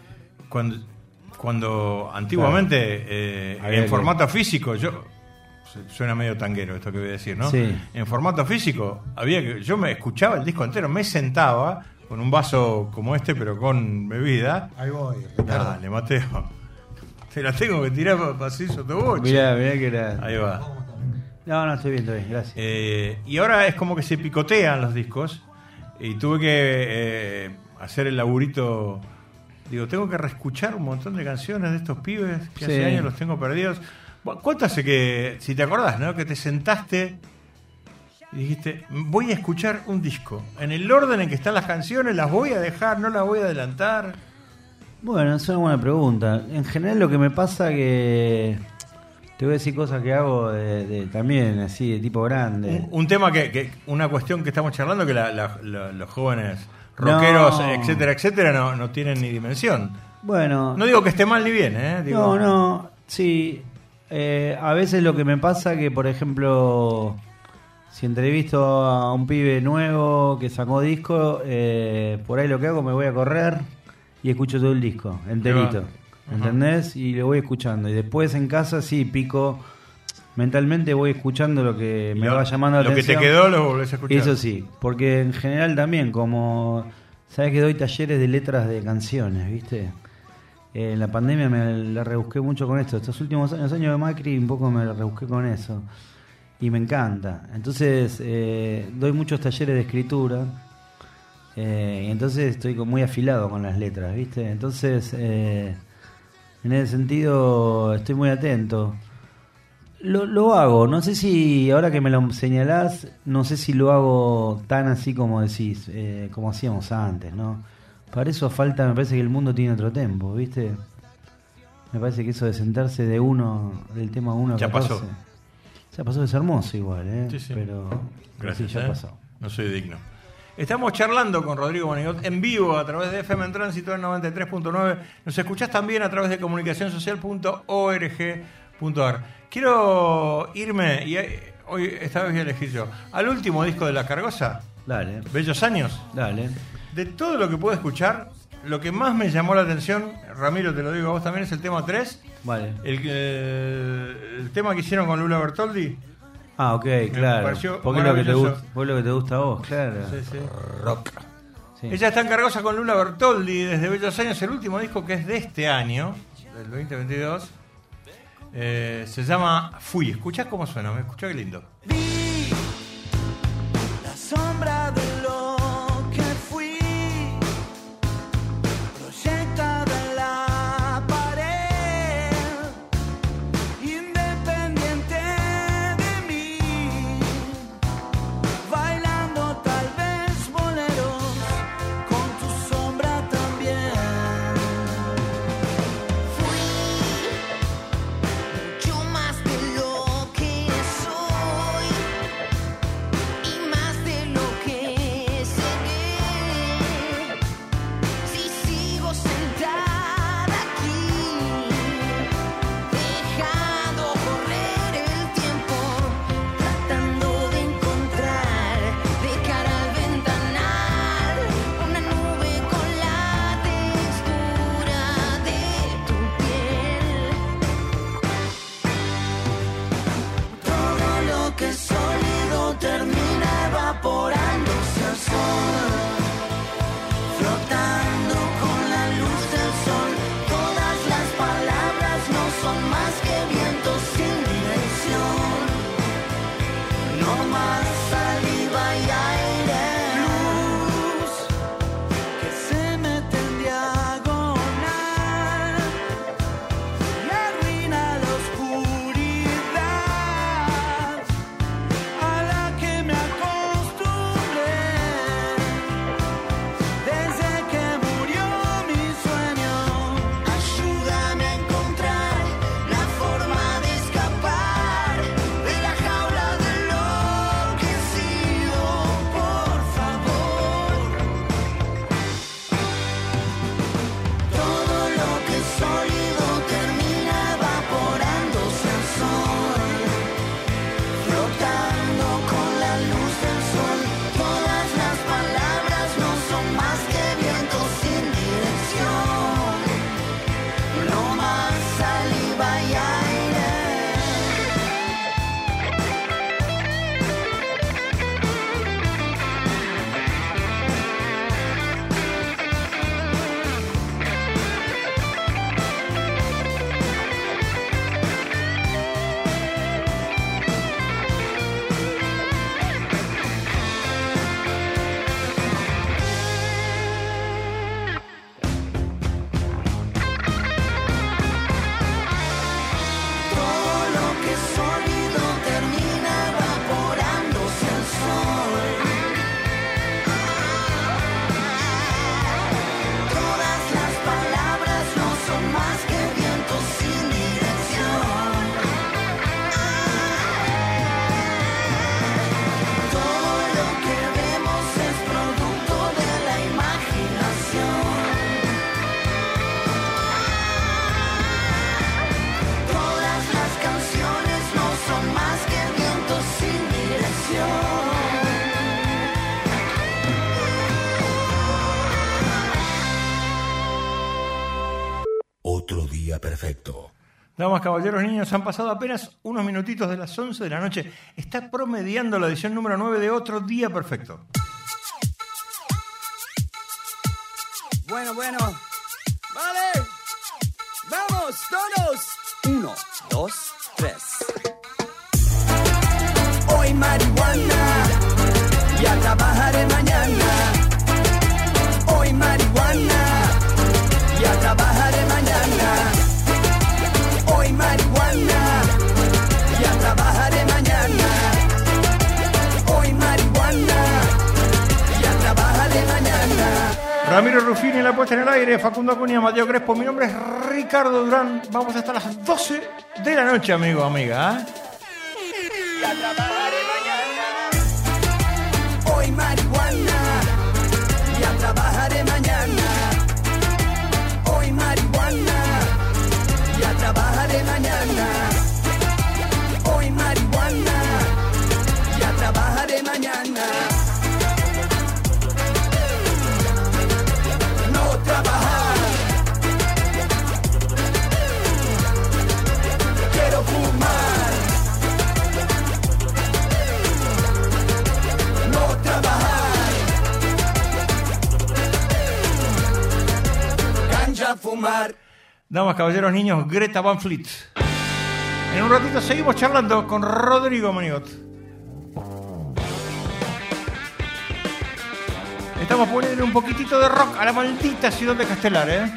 Cuando antiguamente, en formato físico, suena medio tanguero esto que voy a decir, ¿no? Sí. En formato físico, yo me escuchaba el disco entero, me sentaba con un vaso como este, pero con bebida. Ahí voy, Ricardo. Dale, Mateo. Te la tengo que tirar para pasillo tu boche. Mirá que era. Ahí va. No, estoy bien, gracias. Y ahora es como que se picotean los discos. Y tuve que hacer el laburito. Digo, tengo que reescuchar un montón de canciones de estos pibes que hace años los tengo perdidos. ¿Cuánto hace que, si te acordás, ¿no? Que te sentaste y dijiste, voy a escuchar un disco? En el orden en que están las canciones, ¿las voy a dejar? ¿No las voy a adelantar? Bueno, es una buena pregunta. En general lo que me pasa que te voy a decir cosas que hago también así de tipo grande. Un tema una cuestión que estamos charlando que los jóvenes rockeros, etcétera, no tienen ni dimensión. Bueno, no digo que esté mal ni bien, digo, sí. A veces lo que me pasa que, por ejemplo, si entrevisto a un pibe nuevo que sacó disco, por ahí lo que hago, me voy a correr y escucho todo el disco, enterito. ¿Entendés? Y lo voy escuchando. Y después en casa sí, pico. Mentalmente voy escuchando lo que me va llamando la atención. Lo que te quedó lo volvés a escuchar. Eso sí, porque en general también, como sabes que doy talleres de letras de canciones, ¿viste? En la pandemia me la rebusqué mucho con esto. Estos últimos años de Macri, un poco me la rebusqué con eso. Y me encanta. Entonces, doy muchos talleres de escritura. Y entonces estoy muy afilado con las letras, ¿viste? Entonces, en ese sentido, estoy muy atento. Lo hago, no sé si, ahora que me lo señalás, no sé si lo hago tan así como decís, como hacíamos antes, ¿no? Para eso falta, me parece que el mundo tiene otro tempo, ¿viste? Me parece que eso de sentarse del tema 1 a 14. Ya pasó. Ya pasó, es hermoso igual, ¿eh? Sí. Pero gracias, sí, ya pasó. No soy digno. Estamos charlando con Rodrigo Manigot en vivo a través de FM en Tránsito en 93.9. Nos escuchás también a través de comunicacionsocial.org.ar. Quiero irme, y hoy esta vez voy a elegir yo, al último disco de La Cargosa. Dale. Bellos Años. Dale. De todo lo que puedo escuchar, lo que más me llamó la atención, Ramiro, te lo digo a vos también, es el tema 3. Vale. El tema que hicieron con Lula Bertoldi. Ah, ok, claro. Porque es lo que te gusta a vos, claro. Sí. Rock. Sí. Ella está en Cargosa con Lula Bertoldi desde Bellos Años, el último disco que es de este año, del 2022. Se llama Fui. ¿Escuchás cómo suena? Escuchá qué lindo. Vi la sombra de lo que fui, proyectada en la pared, y me más que vientos sin dirección. No más saliva y aire. Luz que se mete en diagonal y arruina la oscuridad a la que me acostumbré desde que murió mi sueño. Ayúdame a encontrar la forma de escapar de la jaula del enloquecido, por favor. Todo lo que es sólido termina evaporándose al sol, flotando con la luz del sol. Todas las palabras no son más que vientos sin dirección. No más saliva y aire. Todo lo que es sólido termina evaporándose al sol. Todas las palabras no son más que vientos sin dirección. Todo lo que vemos es producto de la imaginación. Todas las canciones no son más que vientos sin dirección. Otro día perfecto. Damas, caballeros, niños, han pasado apenas unos minutitos de las 11 de la noche. Está promediando la edición número 9 de Otro Día Perfecto. Bueno, vale, vamos todos. 1, 2, 3. Hoy marihuana, ya trabajaré mañana. Hoy marihuana, ya trabajaré mañana. Hoy marihuana, ya trabajaré mañana. Hoy marihuana, ya trabajaré mañana. Ramiro Ruffini en la puesta en el aire, Facundo Acuña, Mateo Crespo. Mi nombre es Ricardo Durán. Vamos hasta las 12 de la noche, amigo, amiga. Ya trabajaré mañana. Hoy marihuana, ya trabajaré mañana. Hoy marihuana, ya trabajaré mañana. Hoy marihuana, ya trabajaré mañana. No trabajar. Quiero fumar. No trabajar. Ganja fumar. Damas, caballeros, niños, Greta Van Fleet. En un ratito seguimos charlando con Rodrigo Manigot. Estamos poniendo un poquitito de rock a la maldita ciudad de Castelar, ¿eh?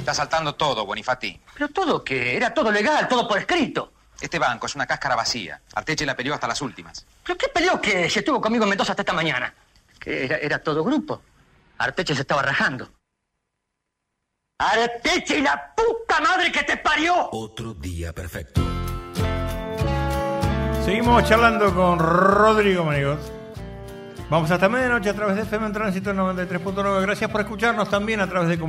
Está saltando todo, Bonifati. ¿Pero todo qué? Era todo legal, todo por escrito. Este banco es una cáscara vacía. Arteche la peleó hasta las últimas. ¿Pero qué peleó que se estuvo conmigo en Mendoza hasta esta mañana? Que era todo grupo. Arteche se estaba rajando. ¡Arteche y la puta madre que te parió! Otro día perfecto. Seguimos charlando con Rodrigo Manigot. Vamos hasta medianoche a través de FM en Tránsito 93.9. Gracias por escucharnos también a través de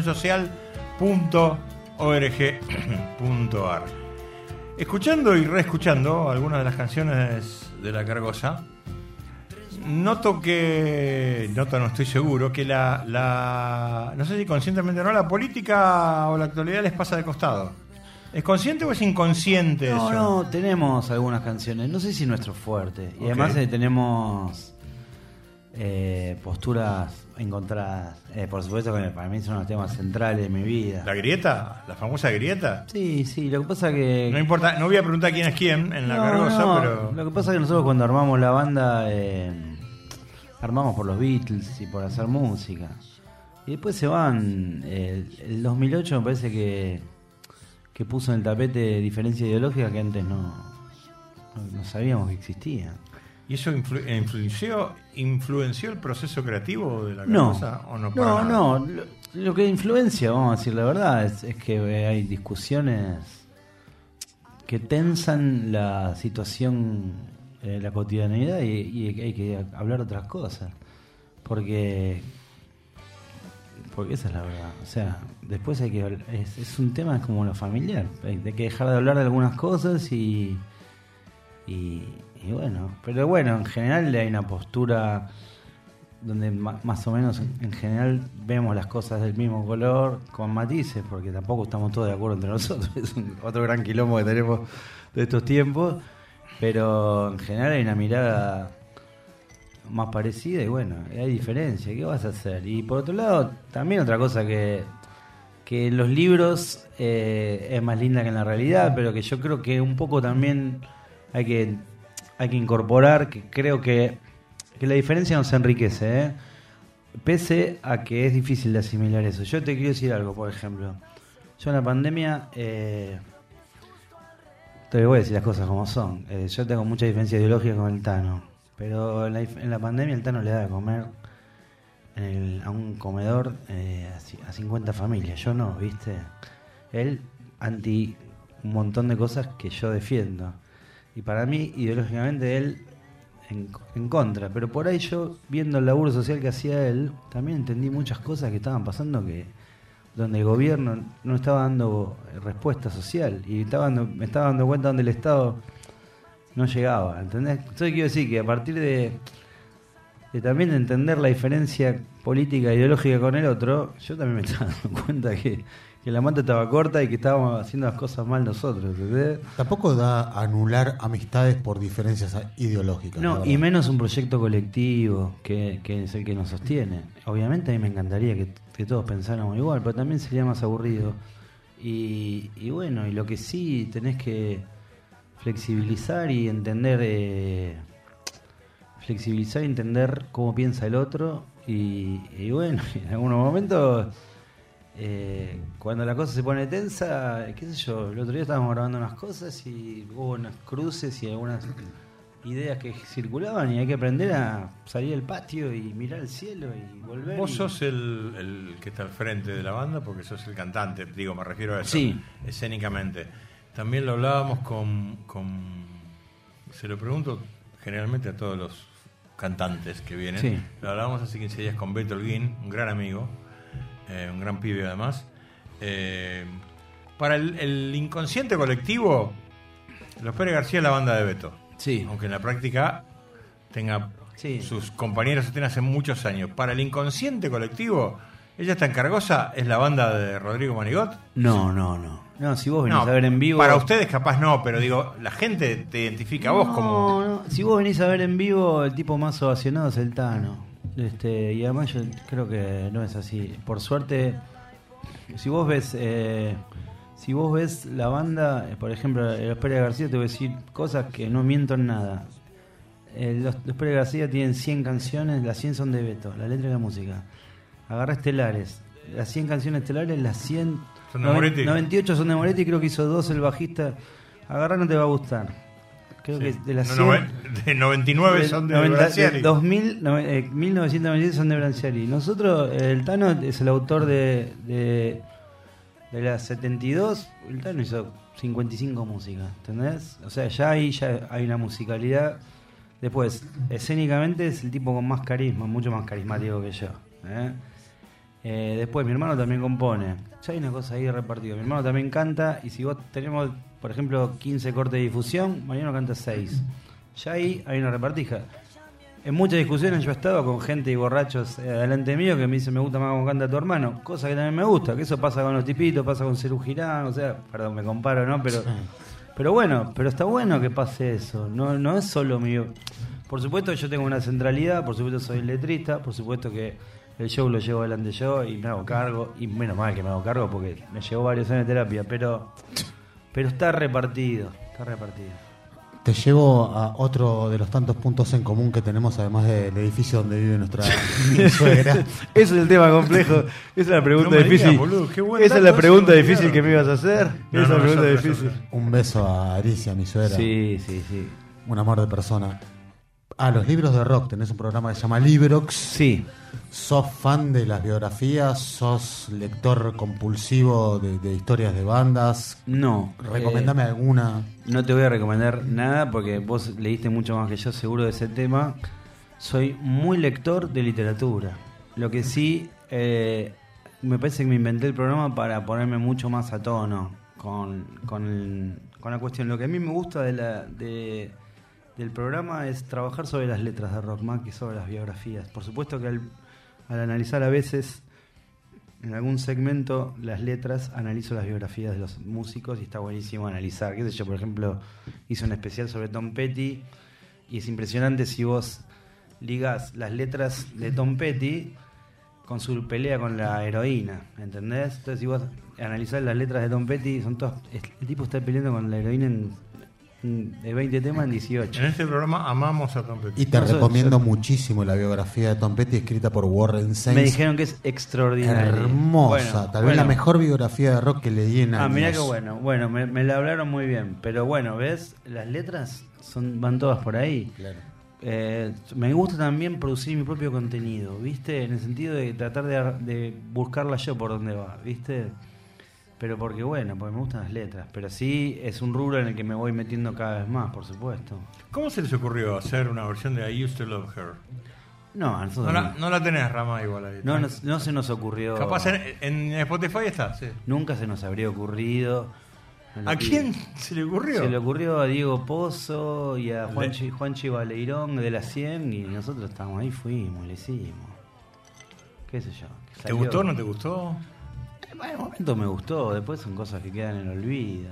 comunicacionsocial.org.ar. Escuchando y reescuchando algunas de las canciones de La Cargosa, no estoy seguro, que no sé si conscientemente o no, la política o la actualidad les pasa de costado. ¿Es consciente o es inconsciente eso? No, tenemos algunas canciones, no sé si nuestro fuerte. Y además tenemos posturas encontradas. Por supuesto que para mí son los temas centrales de mi vida. ¿La grieta? ¿La famosa grieta? Sí, lo que pasa que... No importa, no voy a preguntar quién es quién en La Cargosa, pero... Lo que pasa es que nosotros cuando armamos la banda, armamos por los Beatles y por hacer música. Y después se van... el 2008 me parece que puso en el tapete diferencia ideológica que antes no sabíamos que existía. ¿Y eso influenció el proceso creativo de La Cargosa o no? No, lo que influencia, vamos a decir la verdad, es que hay discusiones que tensan la situación, la cotidianidad y hay que hablar de otras cosas. Porque esa es la verdad. O sea, después hay que es un tema como lo familiar. Hay que dejar de hablar de algunas cosas y bueno, pero bueno, en general hay una postura donde más o menos en general vemos las cosas del mismo color con matices, porque tampoco estamos todos de acuerdo entre nosotros. Es otro gran quilombo que tenemos de estos tiempos, pero en general hay una mirada más parecida y bueno, hay diferencia. ¿Qué vas a hacer? Y por otro lado, también otra cosa que en los libros es más linda que en la realidad, pero que yo creo que un poco también hay que incorporar, que creo que la diferencia nos enriquece, pese a que es difícil de asimilar eso. Yo te quiero decir algo, por ejemplo. Yo en la pandemia, te voy a decir las cosas como son. Yo tengo mucha diferencia ideológica con el Tano, pero en la pandemia el Tano le da de comer a un comedor a 50 familias. Yo no, ¿viste? Él anti un montón de cosas que yo defiendo. Y para mí, ideológicamente, él en contra. Pero por ahí yo, viendo el laburo social que hacía él, también entendí muchas cosas que estaban pasando donde el gobierno no estaba dando respuesta social. Y me estaba dando cuenta donde el Estado no llegaba. ¿Entendés? Entonces quiero decir que a partir de también de entender la diferencia política e ideológica con el otro, yo también me estaba dando cuenta que la manta estaba corta y que estábamos haciendo las cosas mal nosotros, ¿entendés? Tampoco da a anular amistades por diferencias ideológicas. No, y menos un proyecto colectivo que es el que nos sostiene. Obviamente a mí me encantaría que todos pensáramos igual, pero también sería más aburrido. Y bueno, y lo que sí tenés que flexibilizar y entender cómo piensa el otro y bueno, en algunos momentos cuando la cosa se pone tensa, qué sé yo, el otro día estábamos grabando unas cosas y hubo unas cruces y algunas ideas que circulaban y hay que aprender a salir al patio y mirar el cielo y volver. Vos sos el que está al frente de la banda porque sos el cantante, digo, me refiero a eso, sí, escénicamente. También lo hablábamos se lo pregunto generalmente a todos los cantantes que vienen. Sí. Lo hablábamos hace 15 días con Beto Holguín, un gran amigo, un gran pibe además. Para el inconsciente colectivo, Los Pérez García es la banda de Beto. Sí. Aunque en la práctica tenga sus compañeros estén hace muchos años. Para el inconsciente colectivo, Ella está en Cargosa, ¿es la banda de Rodrigo Manigot? No. No, si vos venís a ver en vivo... Para ustedes capaz no, pero digo, la gente te identifica a vos como... No. Si vos venís a ver en vivo, el tipo más ovacionado es el Tano. Y además yo creo que no es así. Por suerte, si vos ves la banda, por ejemplo, Los Pérez García, te voy a decir cosas que no miento en nada. Los Pérez García tienen 100 canciones, las 100 son de Beto, la letra y la música. Agarrá Estelares, las 100 canciones estelares, las 100... ¿Son de Moretti? 98 son de Moretti, creo que hizo 2 el bajista. Agarrá, no te va a gustar. Creo que de las 100... De 99 son de Branciari. 1997 son de Branciari. Nosotros, el Tano es el autor de las 72. El Tano hizo 55 músicas, ¿entendés? O sea, ya hay una musicalidad. Después, escénicamente es el tipo con más carisma, mucho más carismático que yo. Después, mi hermano también compone. Ya hay una cosa ahí repartida. Mi hermano también canta. Y si vos tenemos, por ejemplo, 15 cortes de difusión, Mariano canta 6. Ya ahí hay una repartija. En muchas discusiones yo he estado con gente y borrachos delante mío que me dicen me gusta más como canta tu hermano. Cosa que también me gusta. Que eso pasa con los tipitos, pasa con Cerú Girán. O sea, perdón, me comparo, ¿no? Pero bueno, pero está bueno que pase eso. No es solo mío. Por supuesto yo tengo una centralidad, por supuesto soy letrista, por supuesto que el show lo llevo adelante yo y me hago cargo, y menos mal que me hago cargo porque me llevó varios años de terapia, pero está repartido. Te llevo a otro de los tantos puntos en común que tenemos, además del edificio donde vive nuestra suegra. Ese es el tema complejo. Esa es la pregunta difícil. Esa es la pregunta difícil que me ibas a hacer. Esa es la pregunta difícil. Un beso a Alicia, mi suegra. Sí. Un amor de persona. Los libros de rock. Tenés un programa que se llama Librox. Sí. ¿Sos fan de las biografías? ¿Sos lector compulsivo de historias de bandas? No. Recomendame alguna. No te voy a recomendar nada porque vos leíste mucho más que yo seguro de ese tema. Soy muy lector de literatura. Lo que sí, me parece que me inventé el programa para ponerme mucho más a tono con la cuestión. Lo que a mí me gusta del programa es trabajar sobre las letras de rock más que sobre las biografías. Por supuesto que al analizar a veces en algún segmento las letras, analizo las biografías de los músicos y está buenísimo analizar. Qué sé yo, por ejemplo, hice un especial sobre Tom Petty y es impresionante si vos ligás las letras de Tom Petty con su pelea con la heroína, ¿entendés? Entonces si vos analizás las letras de Tom Petty, son todas, el tipo está peleando con la heroína de 20 temas en 18. En este programa amamos a Tom Petty. Y te recomiendo muchísimo la biografía de Tom Petty escrita por Warren Sainz. Me dijeron que es extraordinaria. Hermosa, tal vez la mejor biografía de rock que leí en años. Mirá qué bueno. Bueno, me la hablaron muy bien. Pero bueno, ¿ves? Las letras van todas por ahí. Claro. Me gusta también producir mi propio contenido, ¿viste? En el sentido de tratar de buscarla yo por donde va, ¿viste? Pero porque me gustan las letras. Pero sí es un rubro en el que me voy metiendo cada vez más, por supuesto. ¿Cómo se les ocurrió hacer una versión de I Used to Love Her? No, a nosotros no la tenés, Rama, igual ahí. No se nos ocurrió. Capaz en Spotify está, sí. Nunca se nos habría ocurrido. ¿A quién se le ocurrió? Se le ocurrió a Diego Pozo y a Juanchi Baleirón de la 100 y nosotros estábamos ahí, fuimos, le hicimos. ¿Qué sé yo? ¿Te gustó o no te gustó? En el momento me gustó, después son cosas que quedan en el olvido.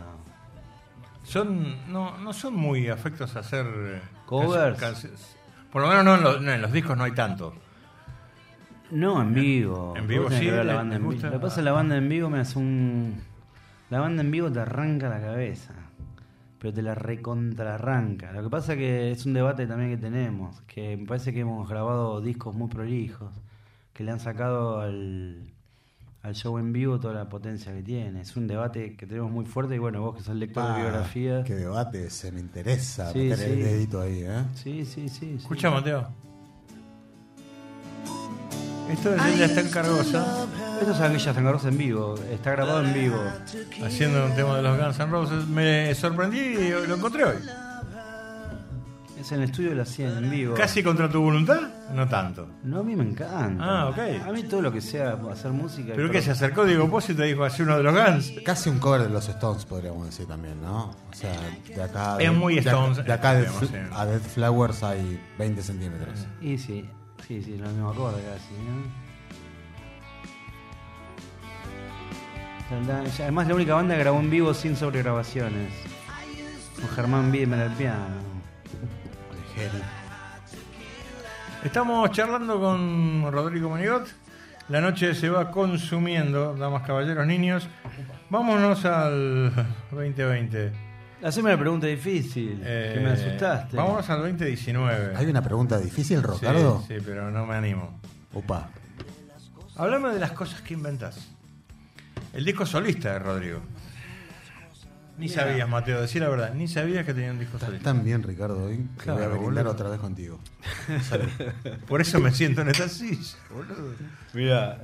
No son muy afectos a hacer covers. Por lo menos en los discos no hay tanto. No, en vivo. En vivo sí. La banda en vivo. Lo que pasa es que la banda en vivo me hace la banda en vivo te arranca la cabeza, pero te la recontrarranca. Lo que pasa es que es un debate también que tenemos, que me parece que hemos grabado discos muy prolijos, que le han sacado al show en vivo toda la potencia que tiene. Es un debate que tenemos muy fuerte y vos que sos lector de biografía. Qué debate, se me interesa meter el dedito ahí, ¿eh? Sí. Escucha, Mateo. Esto de Ella está en Cargosa. Esto es Ella está en Cargosa en vivo. Está grabado en vivo. Haciendo un tema de los Guns N' Roses. Me sorprendí y lo encontré hoy. Es en el estudio de la 100 en vivo. ¿Casi contra tu voluntad? No tanto. No, a mí me encanta. Ok. A mí todo lo que sea hacer música. ¿Pero qué? ¿Se acercó Diego Pozo y te dijo hacer uno de los Guns? Casi un cover de los Stones, podríamos decir también, ¿no? O sea, de acá... Es muy Stones. De acá a Dead Flowers hay 20 centímetros. Y sí, lo mismo acorde casi, ¿no? Además la única banda que grabó en vivo sin sobregrabaciones. Con Germán Biemer al piano. Estamos charlando con Rodrigo Manigot. La noche se va consumiendo, damas, caballeros, niños. Vámonos al 2020. Haceme una pregunta difícil, que me asustaste. Vámonos al 2019. ¿Hay una pregunta difícil, Ricardo? Sí, pero no me animo. Opa. Hablame de las cosas que inventás. El disco solista de Rodrigo. Ni sabías, Mateo, decir la verdad, ni sabías que tenía un disco solista. Tan bien, Ricardo, hoy que Claro, voy a brindar boludo. otra vez contigo. Por eso me siento en esta silla, boludo. Mira,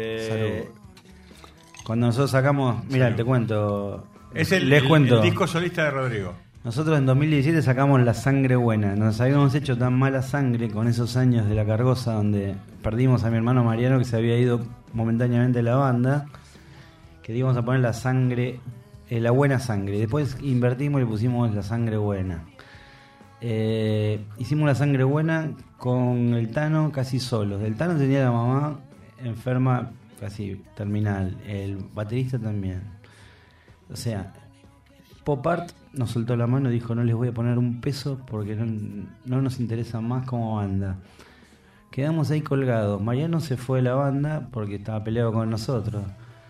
cuando nosotros sacamos, mira, te cuento. Es les el cuento. disco solista de Rodrigo. Nosotros en 2017 sacamos La Sangre Buena. Nos habíamos hecho tan mala sangre con esos años de la cargosa donde perdimos a mi hermano Mariano, que se había ido momentáneamente de la banda, que íbamos a poner la sangre, la buena sangre. Después invertimos y le pusimos La Sangre Buena. Hicimos La Sangre Buena con el Tano casi solos. El Tano tenía la mamá enferma casi terminal, el baterista también. O sea, Pop Art nos soltó la mano y dijo: no les voy a poner un peso porque no nos interesa más como banda. Quedamos ahí colgados. Mariano se fue de la banda porque estaba peleado con nosotros.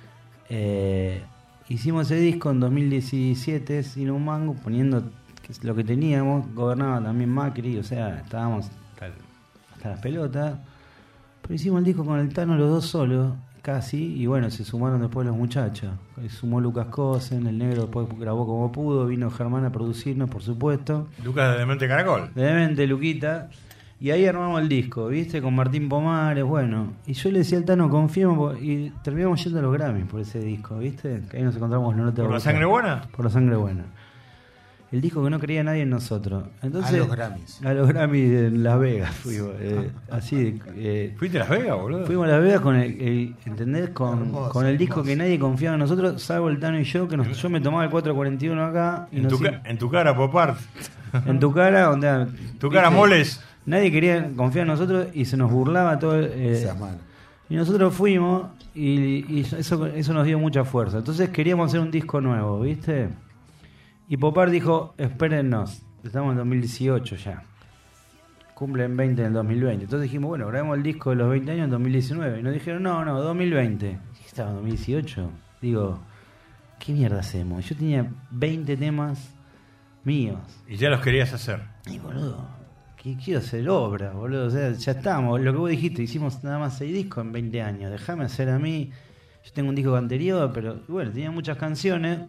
Hicimos ese disco en 2017 sin un mango, poniendo lo que teníamos. Gobernaba también Macri, o sea, estábamos hasta las pelotas. Pero hicimos el disco con el Tano los dos solos, casi, y bueno, se sumaron después los muchachos. Sumó Lucas Cosen, el negro después grabó como pudo, vino Germán a producirnos, por supuesto. Lucas de Demente Caracol. De Demente, Luquita. Y ahí armamos el disco, ¿viste? Con Martín Pomares, bueno. Y yo le decía al Tano, confiemos, y terminamos yendo a los Grammys por ese disco, ¿viste? Que ahí nos encontramos en ¿Por La Sangre Buena? Por La Sangre Buena. El disco que no creía nadie en nosotros. Entonces, A los Grammys. A los Grammys en Las Vegas fuimos. ¿Fuiste a Las Vegas, boludo? Fuimos a Las Vegas con ¿entendés? Hermoso, Con el disco hermoso. que nadie confiaba en nosotros, salvo el Tano y yo, que yo me tomaba el 441 acá. Y En tu cara, Pop Art. En tu cara, donde... Tu cara, moles. Nadie quería confiar en nosotros y se nos burlaba todo. Seas malo. Y nosotros fuimos y eso nos dio mucha fuerza. Entonces queríamos hacer un disco nuevo, ¿viste? Y Popar dijo, espérennos, estamos en 2018 ya. Cumplen 20 en el 2020. Entonces dijimos, bueno, grabemos el disco de los 20 años en 2019. Y nos dijeron, no, 2020. ¿Qué estaba en 2018? Digo, ¿qué mierda hacemos? Yo tenía 20 temas míos. Y ya los querías hacer. Y boludo, quiero hacer obra, boludo. O sea, ya estamos. Lo que vos dijiste, hicimos nada más 6 discos en 20 años. Déjame hacer a mí. Yo tengo un disco anterior, pero bueno, tenía muchas canciones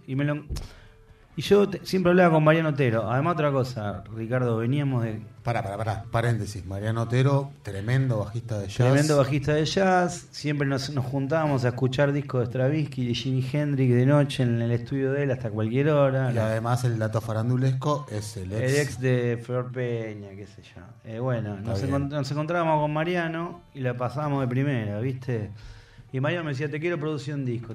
y yo siempre hablaba con Mariano Otero. Además, otra cosa, Ricardo, veníamos de... Pará. Paréntesis. Mariano Otero, tremendo bajista de jazz. Tremendo bajista de jazz. Siempre nos juntábamos a escuchar discos de Stravinsky y de Jimi Hendrix de noche en el estudio de él hasta cualquier hora. Y además el dato farandulesco es el ex de Flor Peña, qué sé yo. Bueno, nos encontrábamos con Mariano y la pasábamos de primera, ¿viste? Y Mariano me decía, te quiero producir un disco.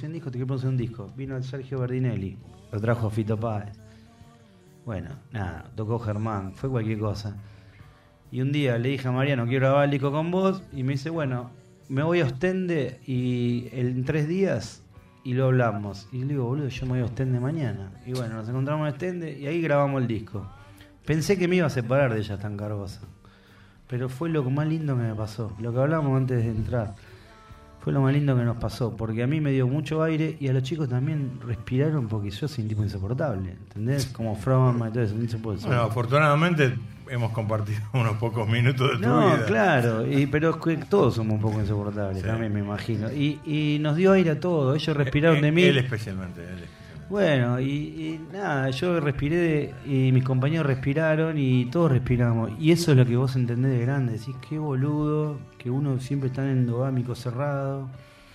Vino el Sergio Berdinelli, lo trajo Fito Páez. Bueno, nada, tocó Germán, fue cualquier cosa. Y un día le dije a Mariano, quiero grabar el disco con vos. Y me dice, bueno, me voy a Ostende y en 3 días y lo hablamos. Y le digo, boludo, yo me voy a Ostende mañana. Y bueno, nos encontramos en Ostende y ahí grabamos el disco. Pensé que me iba a separar de ella tan cargosa. Pero fue lo más lindo que me pasó. Lo que hablábamos antes de entrar. Fue lo más lindo que nos pasó, porque a mí me dio mucho aire y a los chicos también respiraron, porque yo soy un tipo insoportable, ¿entendés? Como Frontman y todo eso, no se puede. Bueno, afortunadamente hemos compartido unos pocos minutos de tu vida. No, claro, pero es que todos somos un poco insoportables, sí. También me imagino. Y nos dio aire a todos, ellos respiraron de mí. Él especialmente. Bueno, y nada, yo respiré y mis compañeros respiraron y todos respiramos. Y eso es lo que vos entendés de grande. Decís, qué boludo, que uno siempre está en endogámico cerrado.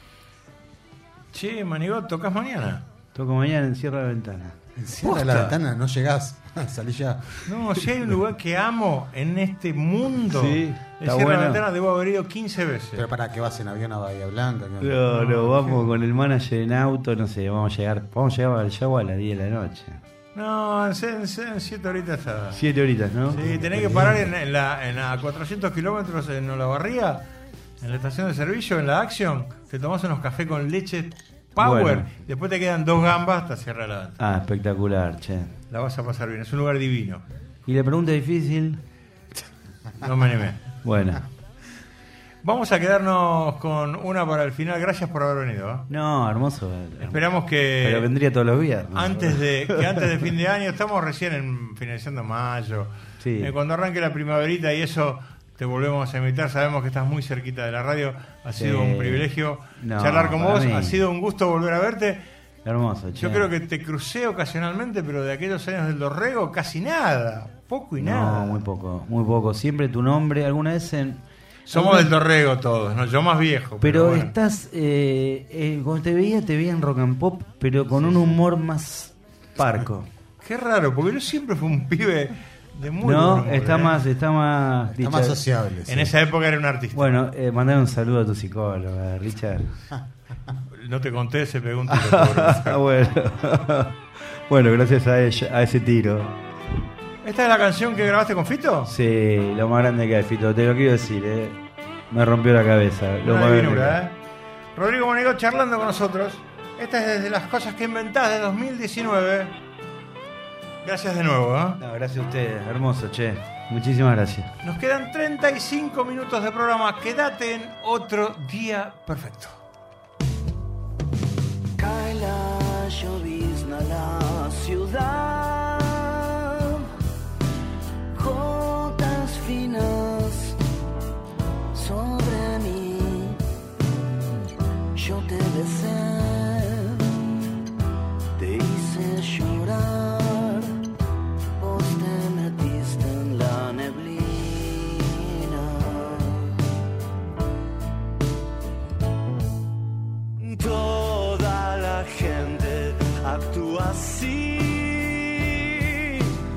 Che, Manigot, ¿tocas mañana? Toco mañana en Cierra la Ventana. Cierra la Ventana, no llegás, salí ya. No, si hay un lugar que amo en este mundo, sí, el Cierra la Ventana, debo haber ido 15 veces. Pero para que vas en avión a Bahía Blanca. No, vamos con el manager en auto, no sé, vamos a llegar al show a las 10 de la noche. No, en 7 horitas está. 7 horitas, ¿no? Sí, tenés que parar a 400 kilómetros en Olavarría, en la estación de servicio, en la Action, te tomás unos cafés con leche Power, bueno. Después te quedan 2 gambas hasta Cierra la Ventana. Ah, espectacular, che. La vas a pasar bien, es un lugar divino. ¿Y la pregunta difícil? No me animé. Bueno. Vamos a quedarnos con una para el final. Gracias por haber venido. ¿eh? No, hermoso. Esperamos que... Pero vendría todos los días. Antes de fin de año, estamos recién finalizando mayo. Sí. Cuando arranque la primaverita y eso... te volvemos a invitar. Sabemos que estás muy cerquita de la radio. Ha sido Sí. un privilegio No, charlar con para vos. mí. Ha sido un gusto volver a verte. Hermoso, che. Yo creo que te crucé ocasionalmente, pero de aquellos años del Dorrego casi nada. Poco y No, nada. muy poco, muy poco. Siempre tu nombre, alguna vez en... Somos del Dorrego todos, ¿no? Yo más viejo. Pero bueno. estás... cuando te veía en rock and pop, pero con un humor más parco. Qué raro, porque yo siempre fui un pibe de muy No, buen humor, está ¿eh? más más sociable. En esa época era un artista. Bueno, mandar un saludo a tu psicóloga, Richard. No te conté, se pegó un tiro. bueno. Bueno, gracias a ella, a ese tiro. ¿Esta es la canción que grabaste con Fito? Sí, lo más grande que hay, Fito, te lo quiero decir, me rompió la cabeza. Lo Una más grande divinura, que hay. Rodrigo Manigot charlando con nosotros. Esta es desde las cosas que inventás de 2019. Gracias de nuevo, ¿eh? No, gracias a ustedes, hermoso, che. Muchísimas gracias. Nos quedan 35 minutos de programa. Quédate en Otro Día Perfecto. Cae la llovizna a la ciudad, gotas finas sobre mí. Yo te besé, te hice llorar, vos te metiste en la neblina. Toda la gente actúa así,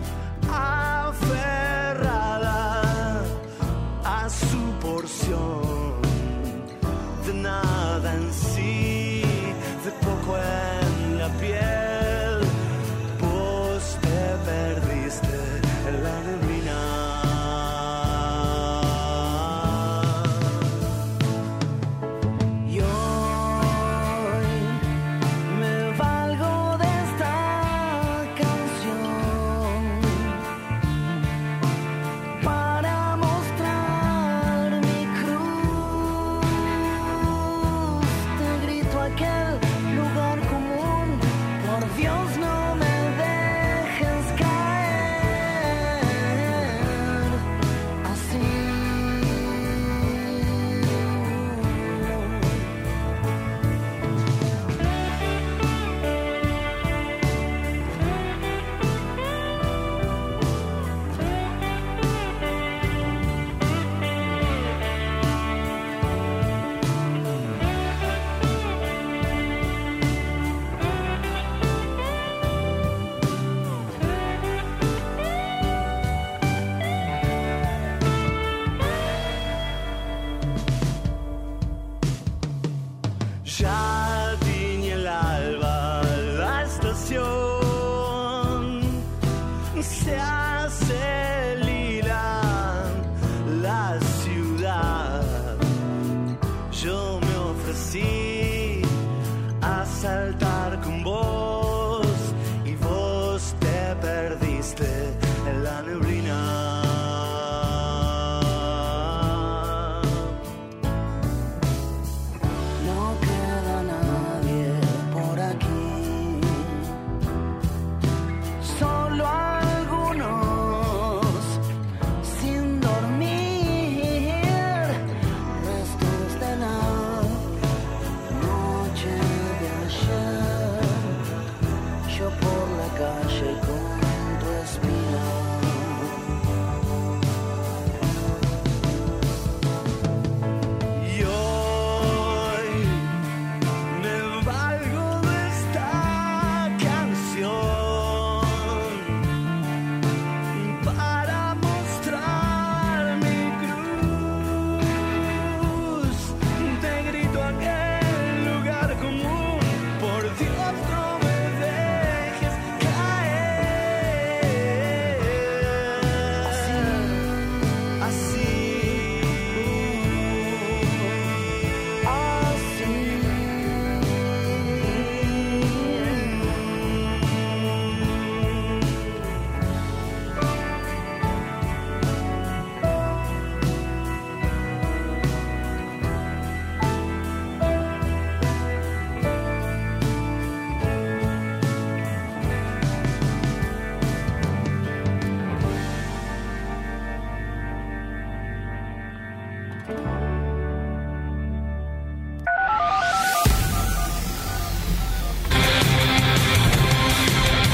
aferrada a su porción de nada en sí, de poco en la piel. Vos te perdiste en la neblina. Ya tiñe el alba la estación, se hace lila la ciudad. Yo me ofrecí a saltar con vos y vos te perdiste en la neblina. No queda nada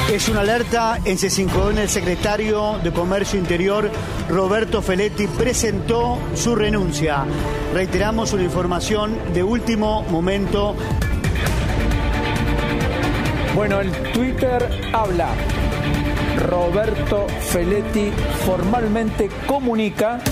Es una alerta en C5N. El secretario de Comercio Interior, Roberto Feletti, presentó su renuncia. Reiteramos una información de último momento. Bueno, el Twitter habla. Roberto Feletti formalmente comunica: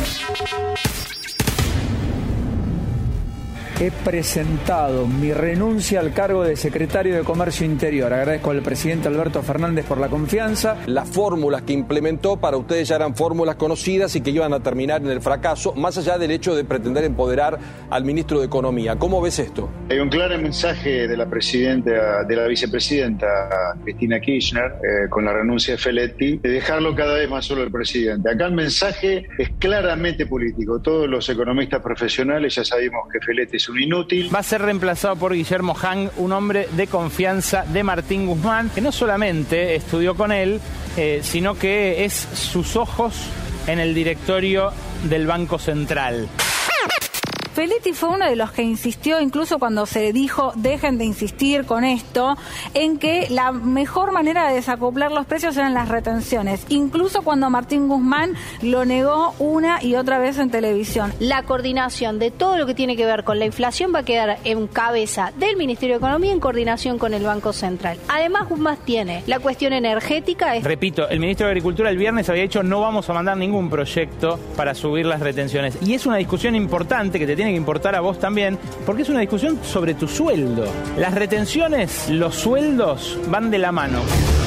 he presentado mi renuncia al cargo de secretario de Comercio Interior. Agradezco al presidente Alberto Fernández por la confianza. Las fórmulas que implementó para ustedes ya eran fórmulas conocidas y que iban a terminar en el fracaso, más allá del hecho de pretender empoderar al ministro de Economía. ¿Cómo ves esto? Hay un claro mensaje de la vicepresidenta Cristina Kirchner con la renuncia de Feletti, de dejarlo cada vez más solo el presidente. Acá el mensaje es claramente político. Todos los economistas profesionales ya sabemos que Feletti es un inútil. Va a ser reemplazado por Guillermo Hang, un hombre de confianza de Martín Guzmán, que no solamente estudió con él, sino que es sus ojos en el directorio del Banco Central. Feletti fue uno de los que insistió, incluso cuando se dijo dejen de insistir con esto, en que la mejor manera de desacoplar los precios eran las retenciones, incluso cuando Martín Guzmán lo negó una y otra vez en televisión. La coordinación de todo lo que tiene que ver con la inflación va a quedar en cabeza del Ministerio de Economía en coordinación con el Banco Central. Además, Guzmán tiene la cuestión energética. Repito, el ministro de Agricultura el viernes había dicho no vamos a mandar ningún proyecto para subir las retenciones. Y es una discusión importante que te tiene que importar a vos también, porque es una discusión sobre tu sueldo. Las retenciones, los sueldos van de la mano.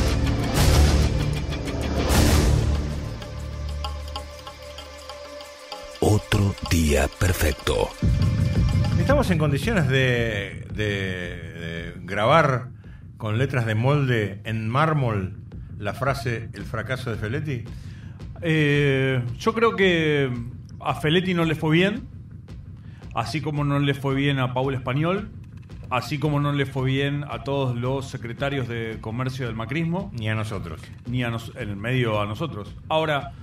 Otro día perfecto. Estamos en condiciones de grabar con letras de molde en mármol la frase "el fracaso de Feletti". Yo creo que a Feletti no le fue bien, así como no le fue bien a Paula Español, así como no le fue bien a todos los secretarios de comercio del macrismo. Ni a nosotros. Ni en el medio a nosotros. Ahora,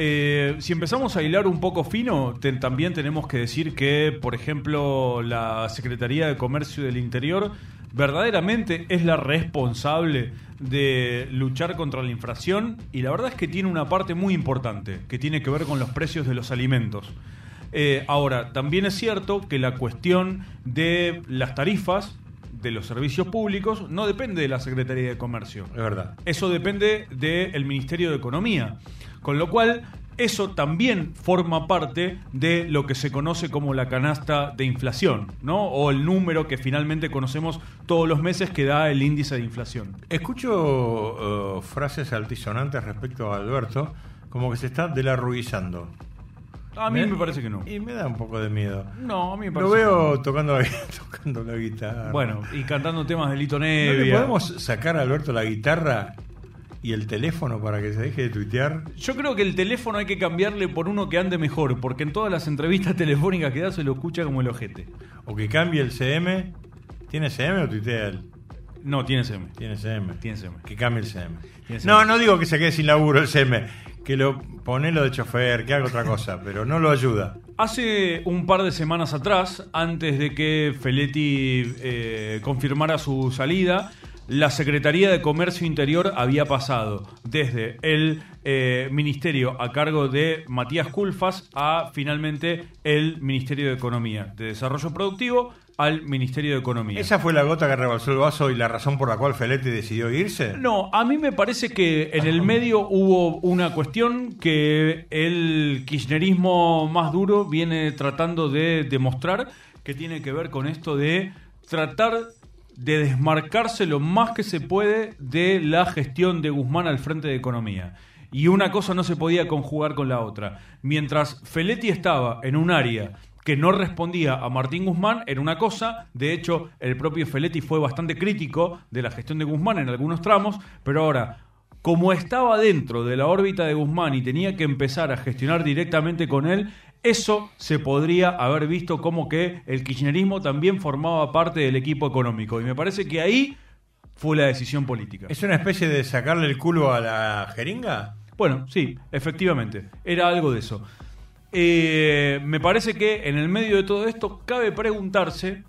si empezamos a hilar un poco fino, también tenemos que decir que, por ejemplo, la Secretaría de Comercio del Interior verdaderamente es la responsable de luchar contra la inflación, y la verdad es que tiene una parte muy importante que tiene que ver con los precios de los alimentos. Ahora, también es cierto que la cuestión de las tarifas de los servicios públicos no depende de la Secretaría de Comercio. Es verdad. Eso depende del Ministerio de Economía. Con lo cual, eso también forma parte de lo que se conoce como la canasta de inflación, ¿no? O el número que finalmente conocemos todos los meses que da el índice de inflación. Escucho frases altisonantes respecto a Alberto, como que se está delarruizando. A mí me parece que no. Y me da un poco de miedo. No, a mí me parece Lo veo que no. tocando la guitarra. Bueno, y cantando temas de Lito ¿No Nevia. le podemos sacar a Alberto la guitarra y el teléfono para que se deje de tuitear? Yo creo que el teléfono hay que cambiarle por uno que ande mejor, porque en todas las entrevistas telefónicas que da se lo escucha como el ojete. O que cambie el CM. ¿Tiene CM o tuitea él? No, tiene CM. Tiene CM. Tiene CM. Que cambie el CM. Tiene CM. No digo que se quede sin laburo el CM. Que lo pone lo de chofer, que haga otra cosa, pero no lo ayuda. Hace un par de semanas atrás, antes de que Feletti confirmara su salida, la Secretaría de Comercio Interior había pasado desde el ministerio a cargo de Matías Culfas a finalmente el Ministerio de Economía, de Desarrollo Productivo al Ministerio de Economía. ¿Esa fue la gota que rebalsó el vaso y la razón por la cual Feletti decidió irse? No, a mí me parece que en el medio hubo una cuestión que el kirchnerismo más duro viene tratando de demostrar, que tiene que ver con esto de tratar de desmarcarse lo más que se puede de la gestión de Guzmán al frente de Economía. Y una cosa no se podía conjugar con la otra. Mientras Feletti estaba en un área que no respondía a Martín Guzmán, era una cosa. De hecho, el propio Feletti fue bastante crítico de la gestión de Guzmán en algunos tramos, pero ahora, como estaba dentro de la órbita de Guzmán y tenía que empezar a gestionar directamente con él, eso se podría haber visto como que el kirchnerismo también formaba parte del equipo económico. Y me parece que ahí fue la decisión política. ¿Es una especie de sacarle el culo a la jeringa? Bueno, sí, efectivamente. Era algo de eso. Me parece que en el medio de todo esto cabe preguntarse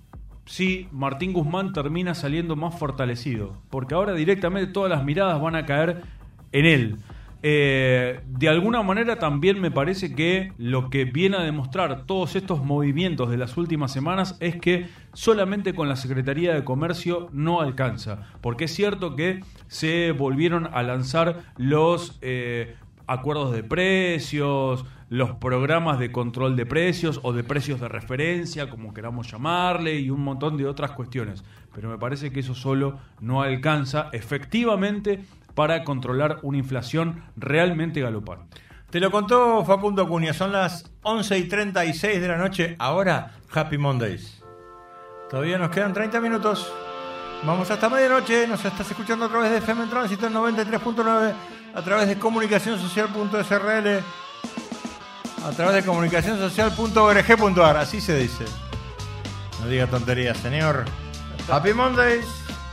si Martín Guzmán termina saliendo más fortalecido, porque ahora directamente todas las miradas van a caer en él. De alguna manera también me parece que lo que viene a demostrar todos estos movimientos de las últimas semanas es que solamente con la Secretaría de Comercio no alcanza, porque es cierto que se volvieron a lanzar los acuerdos de precios, los programas de control de precios o de precios de referencia, como queramos llamarle, y un montón de otras cuestiones, pero me parece que eso solo no alcanza efectivamente para controlar una inflación realmente galopante. Te lo contó Facundo Acuña, son las 11:36 de la noche, ahora Happy Mondays. Todavía nos quedan 30 minutos, vamos hasta medianoche, nos estás escuchando a través de FM Tránsito en 93.9, a través de comunicacionsocial.srl, a través de comunicacionsocial.org.ar, así se dice. No diga tonterías, señor. Happy Mondays.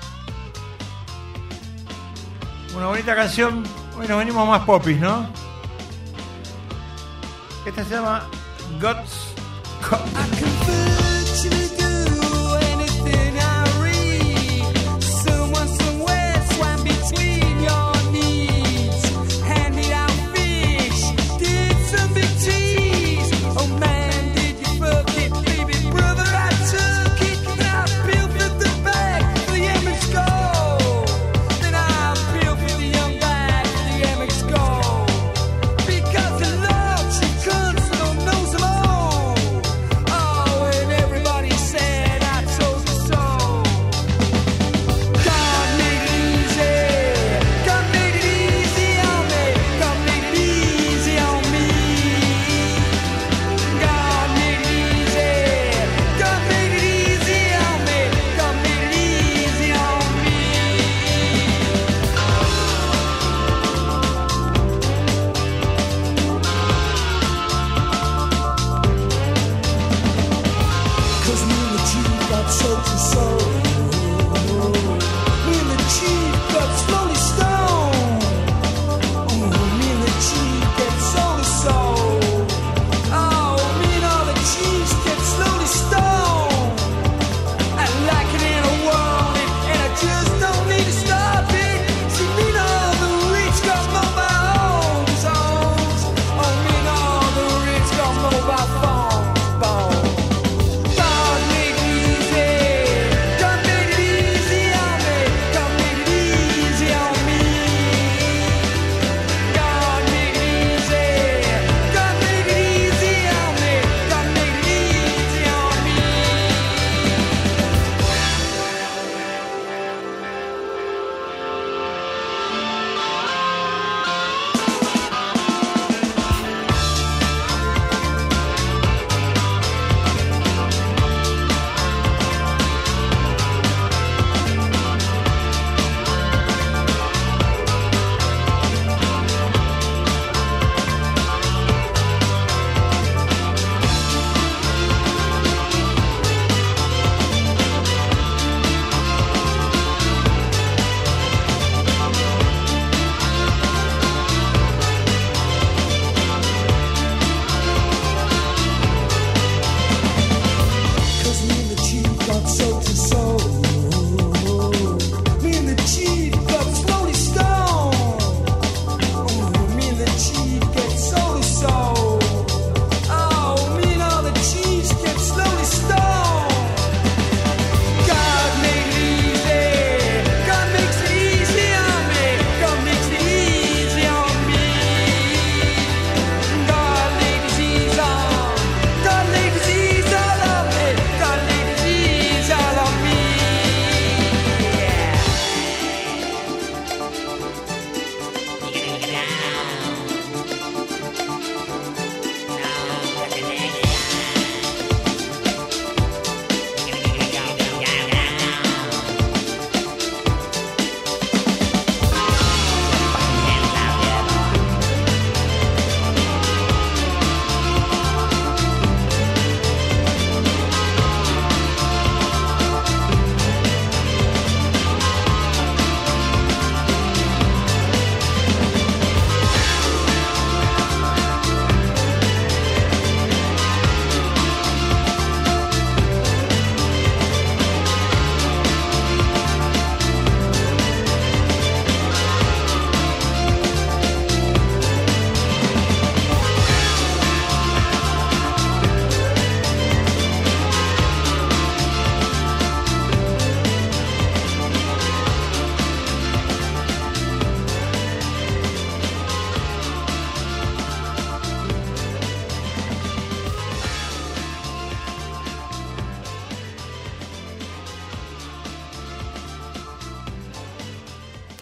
Una bonita canción. Hoy nos venimos más popis, ¿no? Esta se llama God's Cup. Mobile phone.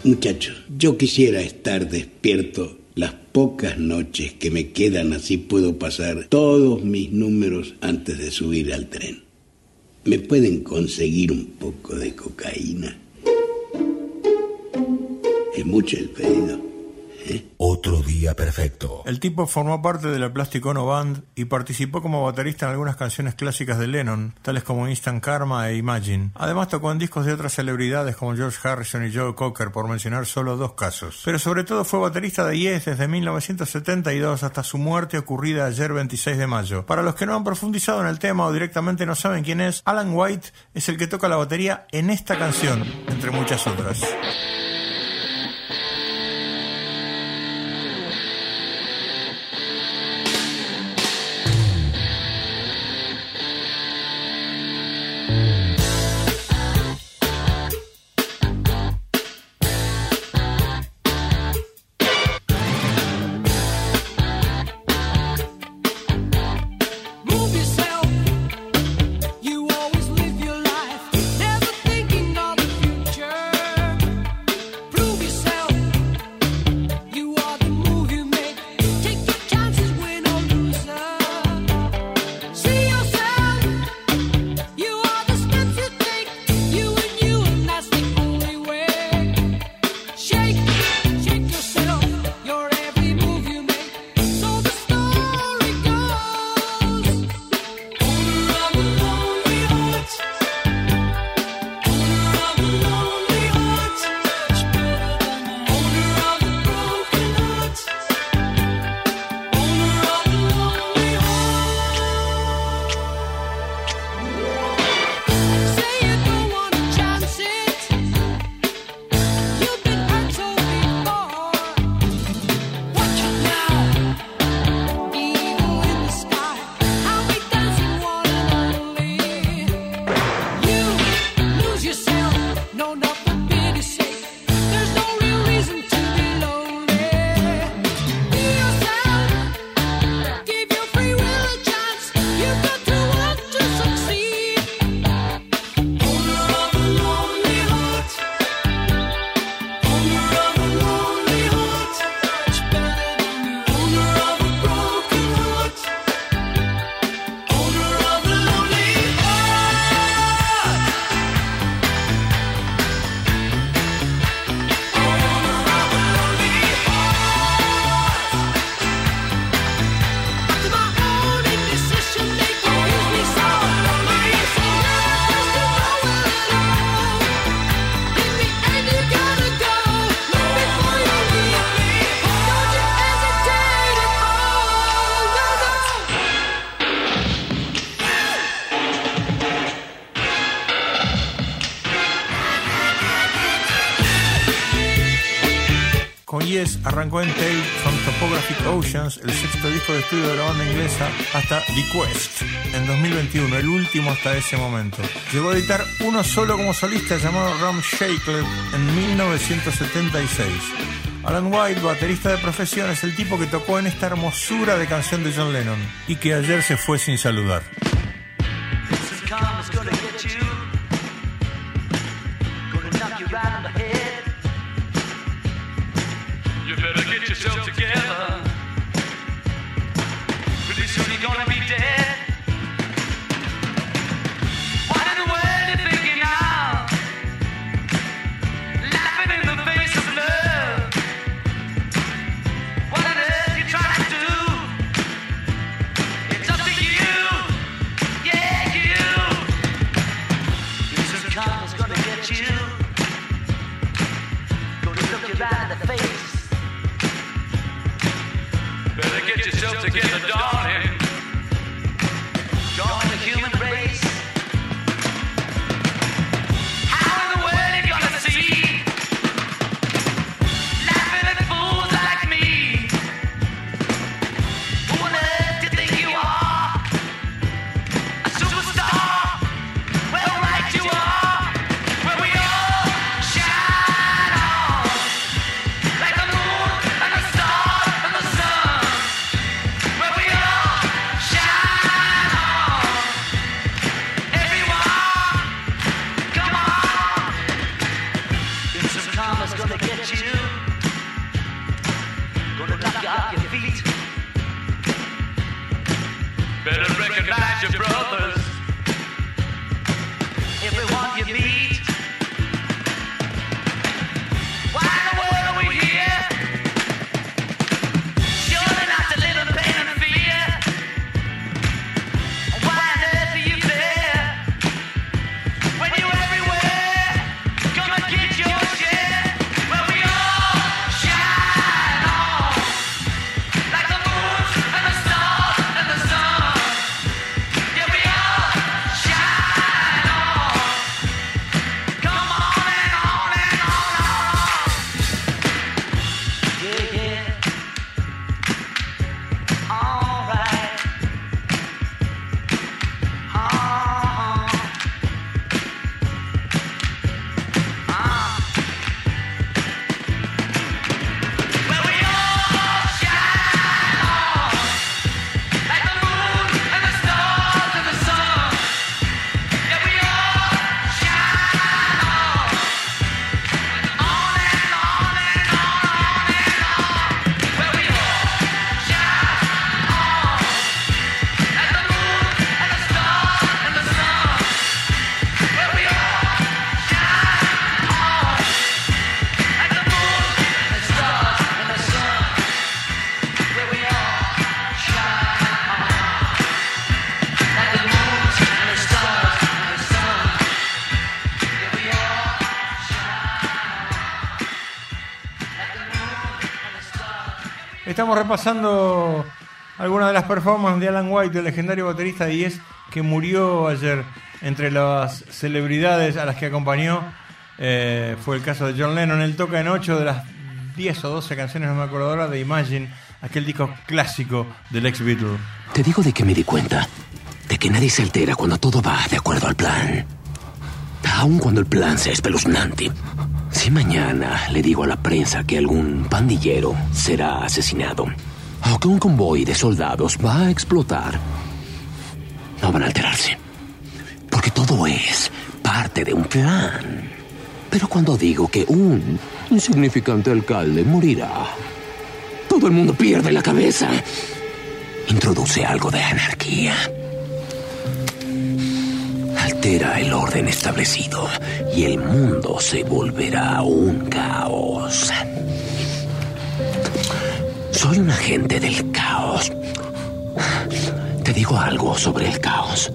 Muchachos, yo quisiera estar despierto las pocas noches que me quedan, así puedo pasar todos mis números antes de subir al tren. ¿Me pueden conseguir un poco de cocaína? Es mucho el pedido. Otro día perfecto. El tipo formó parte de la Plastic Ono Band y participó como baterista en algunas canciones clásicas de Lennon, tales como Instant Karma e Imagine. Además tocó en discos de otras celebridades como George Harrison y Joe Cocker, por mencionar solo 2 casos. Pero sobre todo fue baterista de Yes desde 1972 hasta su muerte ocurrida ayer 26 de mayo. Para los que no han profundizado en el tema o directamente no saben quién es, Alan White es el que toca la batería en esta canción, entre muchas otras. Yes arrancó en Tales from Topographic Oceans, el 6º disco de estudio de la banda inglesa, hasta The Quest en 2021, el último hasta ese momento. Llegó a editar uno solo como solista llamado Rum Shackle en 1976. Alan White, baterista de profesión, es el tipo que tocó en esta hermosura de canción de John Lennon y que ayer se fue sin saludar. Yourself together. Pretty soon you're gonna be dead. What in the world you thinking now? Laughing in the face of love. What on earth you trying to do? It's up to you. Yeah, you. Your karma's gonna get you. Gonna look you right in the face. estamos repasando algunas de las performances de Alan White, el legendario baterista de Yes, que murió ayer. Entre las celebridades a las que acompañó fue el caso de John Lennon. Él toca en 8 de las 10 o 12 canciones, no me acuerdo ahora, de Imagine, aquel disco clásico del ex Beatle. Te digo de que me di cuenta, de que nadie se altera cuando todo va de acuerdo al plan. Aun cuando el plan sea espeluznante. Si mañana le digo a la prensa que algún pandillero será asesinado, o que un convoy de soldados va a explotar, no van a alterarse. Porque todo es parte de un plan. Pero cuando digo que un insignificante alcalde morirá, todo el mundo pierde la cabeza. Introduce algo de anarquía. Altera el orden establecido y el mundo se volverá un caos. Soy un agente del caos. Te digo algo sobre el caos.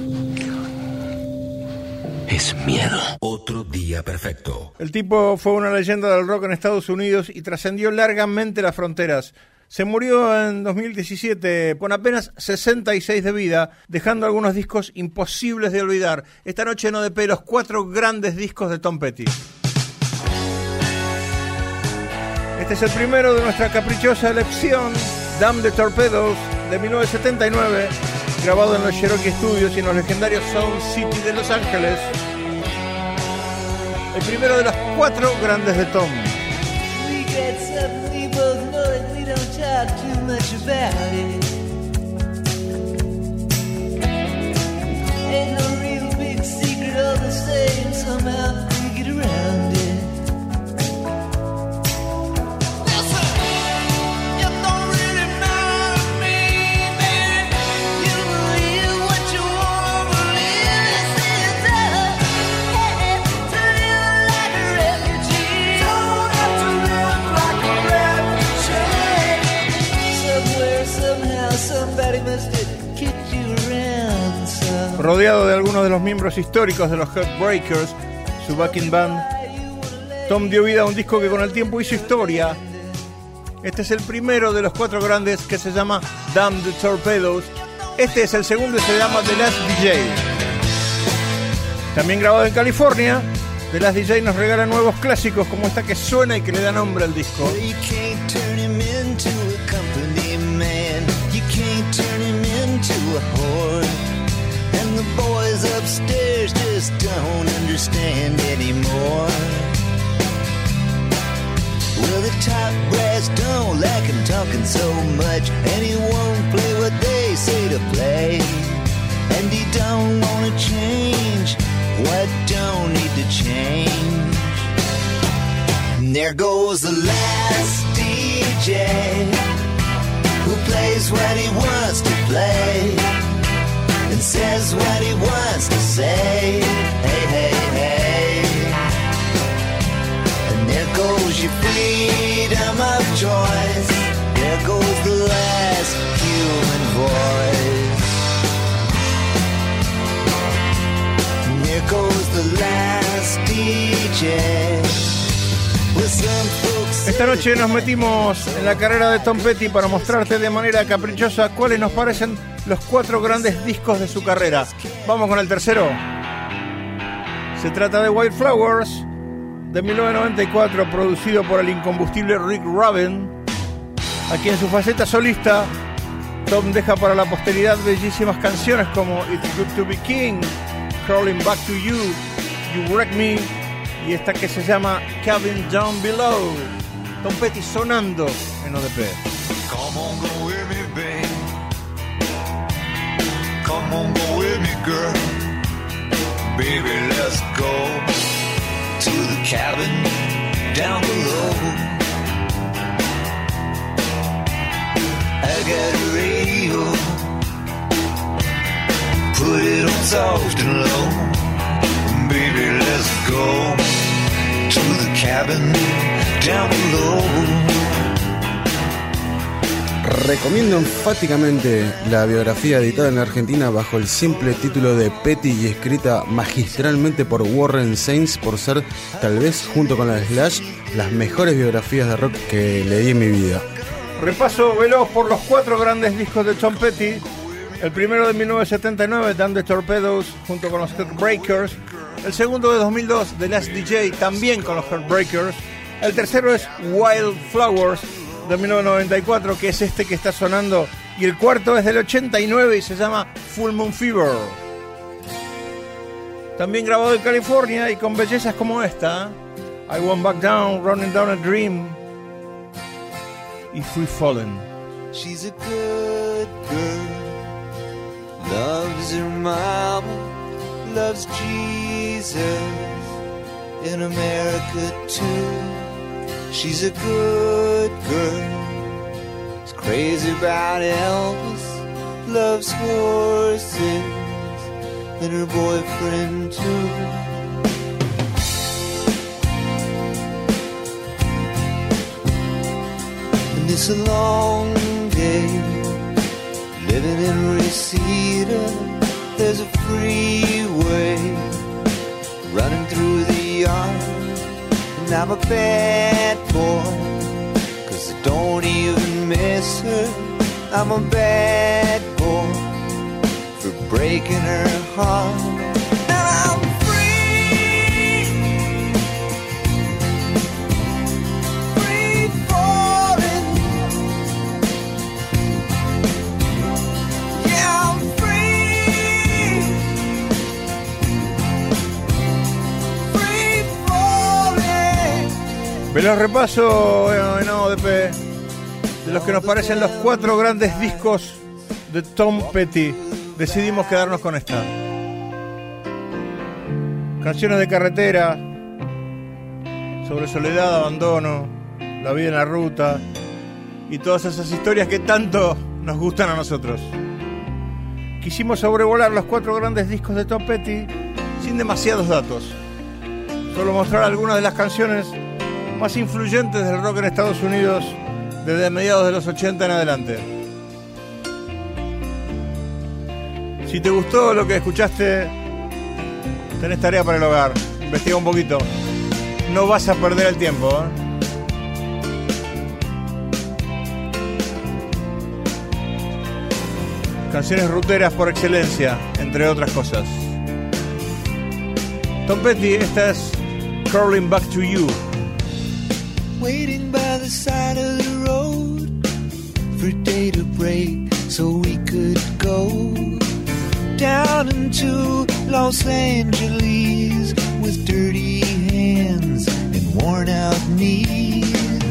Es miedo. Otro día perfecto. El tipo fue una leyenda del rock en Estados Unidos y trascendió largamente las fronteras. Se murió en 2017 con apenas 66 de vida, dejando algunos discos imposibles de olvidar. Esta noche en ODP, los 4 grandes discos de Tom Petty. Este es el primero de nuestra caprichosa elección, Damn the Torpedoes, de 1979, grabado en los Cherokee Studios y en los legendarios Sound City de Los Ángeles. El primero de los 4 grandes de Tom. We get something we both know and we don't talk too much about it. Ain't no real big secret, all the same, somehow we get around it. Rodeado de algunos de los miembros históricos de los Heartbreakers, su backing band, Tom dio vida a un disco que con el tiempo hizo historia. Este es el primero de los 4 grandes, que se llama Damn the Torpedoes. Este es el segundo y se llama The Last DJ. También grabado en California, The Last DJ nos regala nuevos clásicos como esta que suena y que le da nombre al disco. And the boys upstairs just don't understand anymore. Well, the top brass don't like him talking so much, and he won't play what they say to play. And he don't wanna change what don't need to change. And there goes the last DJ who plays what he wants to play and says what he wants to say. Hey, hey, hey. And there goes your freedom of choice. There goes the last human voice. And there goes the last DJ. With some folks. Esta noche nos metimos en la carrera de Tom Petty para mostrarte de manera caprichosa cuáles nos parecen los 4 grandes discos de su carrera. Vamos con el tercero. Se trata de White Flowers, de 1994, producido por el incombustible Rick Rubin, a quien en su faceta solista Tom deja para la posteridad bellísimas canciones como It's Good to Be King, Crawling Back to You, You Wreck Me y esta que se llama Cabin Down Below. Tom Petty sonando en ODP. Come on, go with me, babe. Come on, go with me, girl. Baby, let's go to the cabin down below. I got a radio. Put it on soft and low. Baby, let's go to the cabin down below. Recomiendo enfáticamente la biografía editada en la Argentina bajo el simple título de Petty y escrita magistralmente por Warren Sainz por ser, tal vez junto con la de Slash, las mejores biografías de rock que leí en mi vida. Repaso veloz por los 4 grandes discos de Tom Petty. El primero de 1979, Damn the Torpedoes, junto con los Heartbreakers. El segundo de 2002, The Last DJ, también con los Heartbreakers. El tercero es Wild Flowers, de 1994, que es este que está sonando. Y el cuarto es del 89 y se llama Full Moon Fever. También grabado en California y con bellezas como esta. I Won't Back Down, Running Down a Dream y Free Fallen. She's a good girl, loves her mama, loves Jesus, in America too. She's a good girl, is crazy about Elvis, loves horses, and her boyfriend too. And it's a long day, living in Reseda. There's a freeway running through the yard. And I'm a bad boy, 'cause I don't even miss her. I'm a bad boy for breaking her heart. And I'm free, free falling. Yeah, I'm free, free falling. Veloz repaso en ODP de los que nos parecen los 4 grandes discos de Tom Petty. Decidimos quedarnos con esta. Canciones de carretera, sobre soledad, abandono, la vida en la ruta y todas esas historias que tanto nos gustan a nosotros. Quisimos sobrevolar los 4 grandes discos de Tom Petty sin demasiados datos. Solo mostrar algunas de las canciones más influyentes del rock en Estados Unidos desde mediados de los 80 en adelante. Si te gustó lo que escuchaste, tenés tarea para el hogar. Investiga un poquito. No vas a perder el tiempo, ¿eh? Canciones ruteras por excelencia, entre otras cosas. Tom Petty, esta es Crawling Back to You. Waiting by the side of the road for day to break so we could go down into Los Angeles with dirty hands and worn out knees.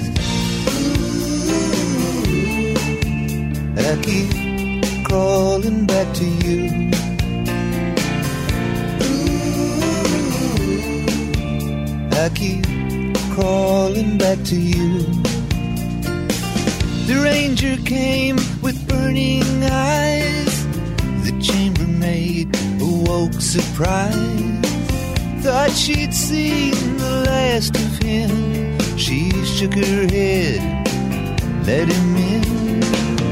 Ooh, I keep crawling back to you. Ooh, I keep crawling back to you. The ranger came with burning eyes. The chambermaid awoke surprised. Thought she'd seen the last of him. She shook her head, let him in.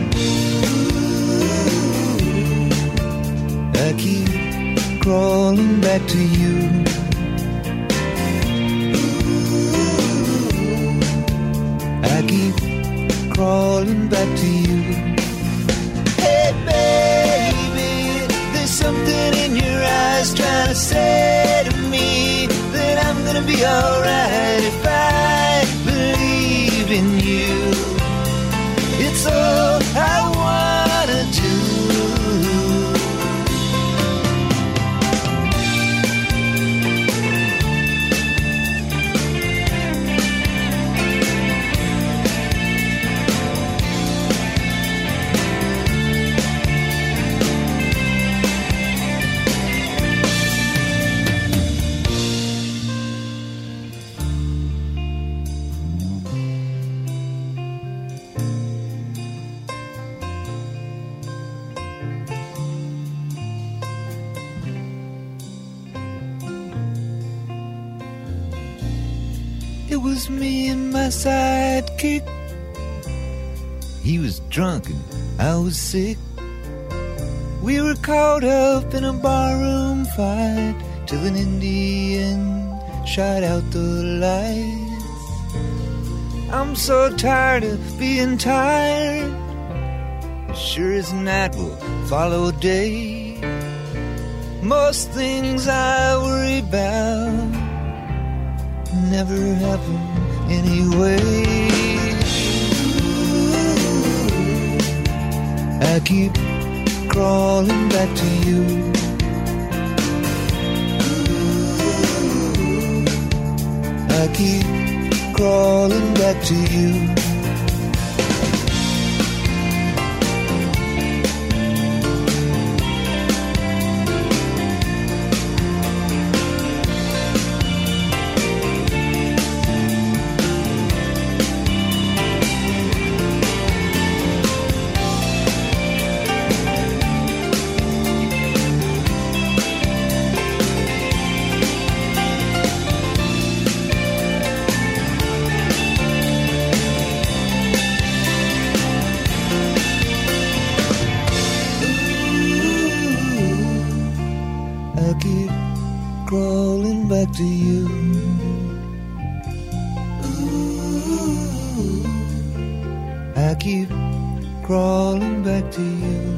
Ooh, I keep crawling back to you. I keep crawling back to you. Hey baby, there's something in your eyes trying to say to me that I'm gonna be alright if I believe in you. It's all I wanna do. It was me and my sidekick. He was drunk and I was sick. We were caught up in a barroom fight till an Indian shot out the lights. I'm so tired of being tired. Sure as night will follow day. Most things I worry about never happen anyway. I keep crawling back to you. I keep crawling back to you. To you. Ooh, I keep crawling back to you.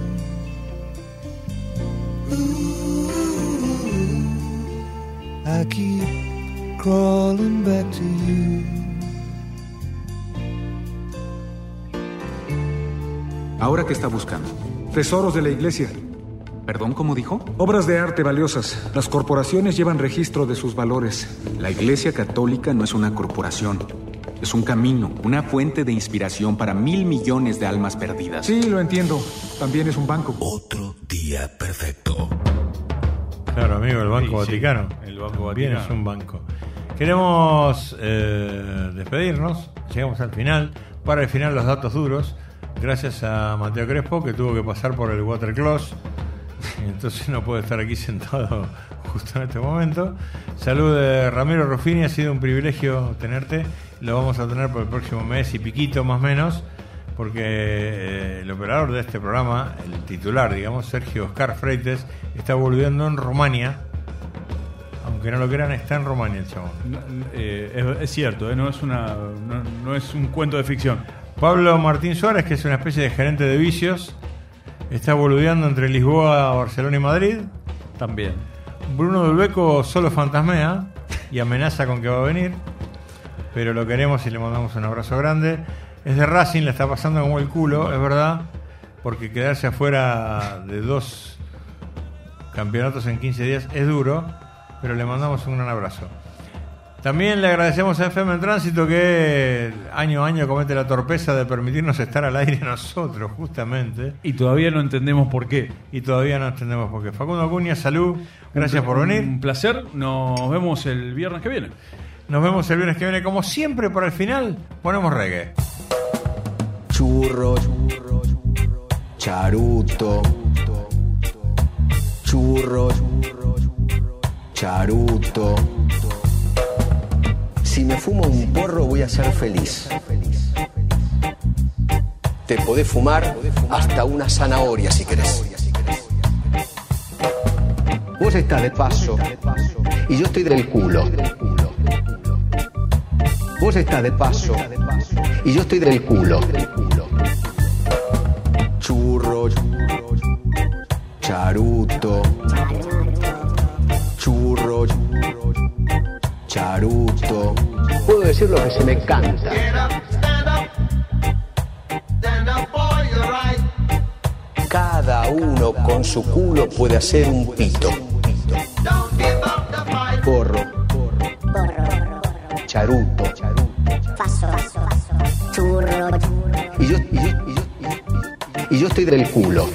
Ooh, I keep crawling back to you. ¿Ahora qué está buscando? Tesoros de la iglesia. ¿Perdón, cómo dijo? Obras de arte valiosas. Las corporaciones llevan registro de sus valores. La Iglesia Católica no es una corporación. Es un camino, una fuente de inspiración para 1,000 millones de almas perdidas. Sí, lo entiendo. También es un banco. Otro día perfecto. Claro, amigo, el Banco Vaticano. El Banco Vaticano. Bien, es un banco. Queremos despedirnos. Llegamos al final. Para el final, los datos duros. Gracias a Mateo Crespo, que tuvo que pasar por el watercloset. Entonces no puede estar aquí sentado justo en este momento. Salud de Ramiro Ruffini, ha sido un privilegio tenerte. Lo vamos a tener por el próximo mes y piquito más o menos, porque el operador de este programa, el titular, digamos, Sergio Oscar Freites, está volviendo en Rumania. Aunque no lo crean, está en Rumania el chabón. Es cierto, no es un cuento de ficción. Pablo Martín Suárez, que es una especie de gerente de vicios, está boludeando entre Lisboa, Barcelona y Madrid. También. Bruno Dulbeco solo fantasmea y amenaza con que va a venir, pero lo queremos y le mandamos un abrazo grande. Es de Racing, le está pasando como el culo, es verdad, porque quedarse afuera de 2 campeonatos en 15 días es duro, pero le mandamos un gran abrazo. También le agradecemos a FM en Tránsito, que año a año comete la torpeza de permitirnos estar al aire nosotros, justamente. Y todavía no entendemos por qué. Facundo Acuña, salud. Gracias por venir. Un placer. Nos vemos el viernes que viene. Como siempre, para el final, ponemos reggae. Churro, charuto. Churro, charuto. Si me fumo un porro voy a ser feliz. Te podés fumar hasta una zanahoria si querés. Vos estás de paso y yo estoy del culo. Vos estás de paso y yo estoy del culo. Churro, charuto. Churro, charuto. Puedo decir lo que se me canta. Cada uno con su culo puede hacer un pito. Porro, charuto, churro. Y yo estoy del culo.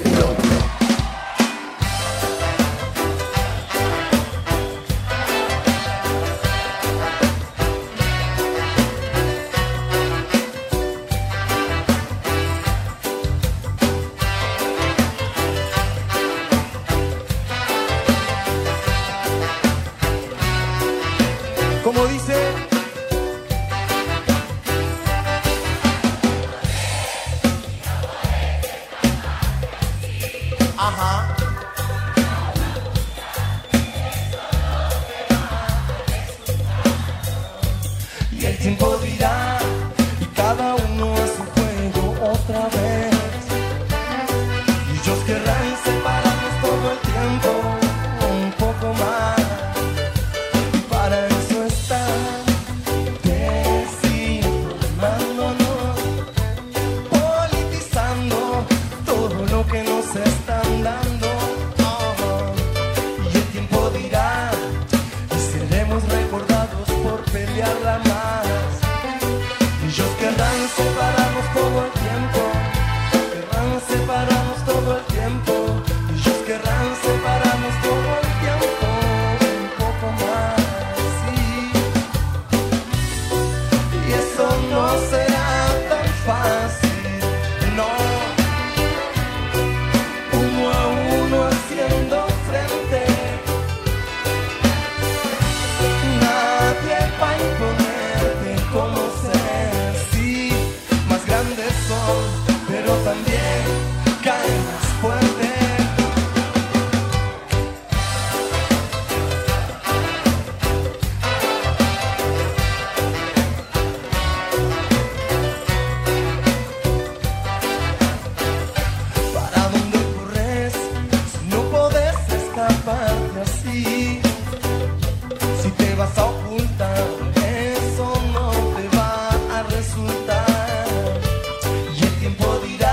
Como dice, tiempo, un poco más. Para eso está desinformándonos, politizando todo lo que nos están dando. Y el tiempo dirá, y seremos recordados por pelearla más. Ellos querrán separarnos todo el tiempo, querrán separarnos todo el tiempo. Ellos querrán separarnos todo el tiempo, un poco más, sí. Y eso no será tan fácil, no. Uno a uno haciendo frente, nadie va a imponerte como ser, sí. Más grandes son, pero también caen más fuerte. ¿Para dónde corres si no podés escaparte así? Si te vas a ocultar, eso no te va a resultar. Y el tiempo dirá,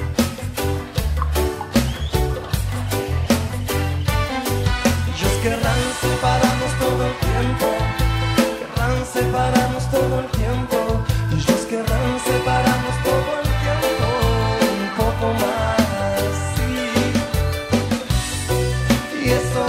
ellos querrán separarnos todo el tiempo, querrán separarnos todo el tiempo. Ellos querrán separarnos todo el tiempo, un poco más, sí. Y eso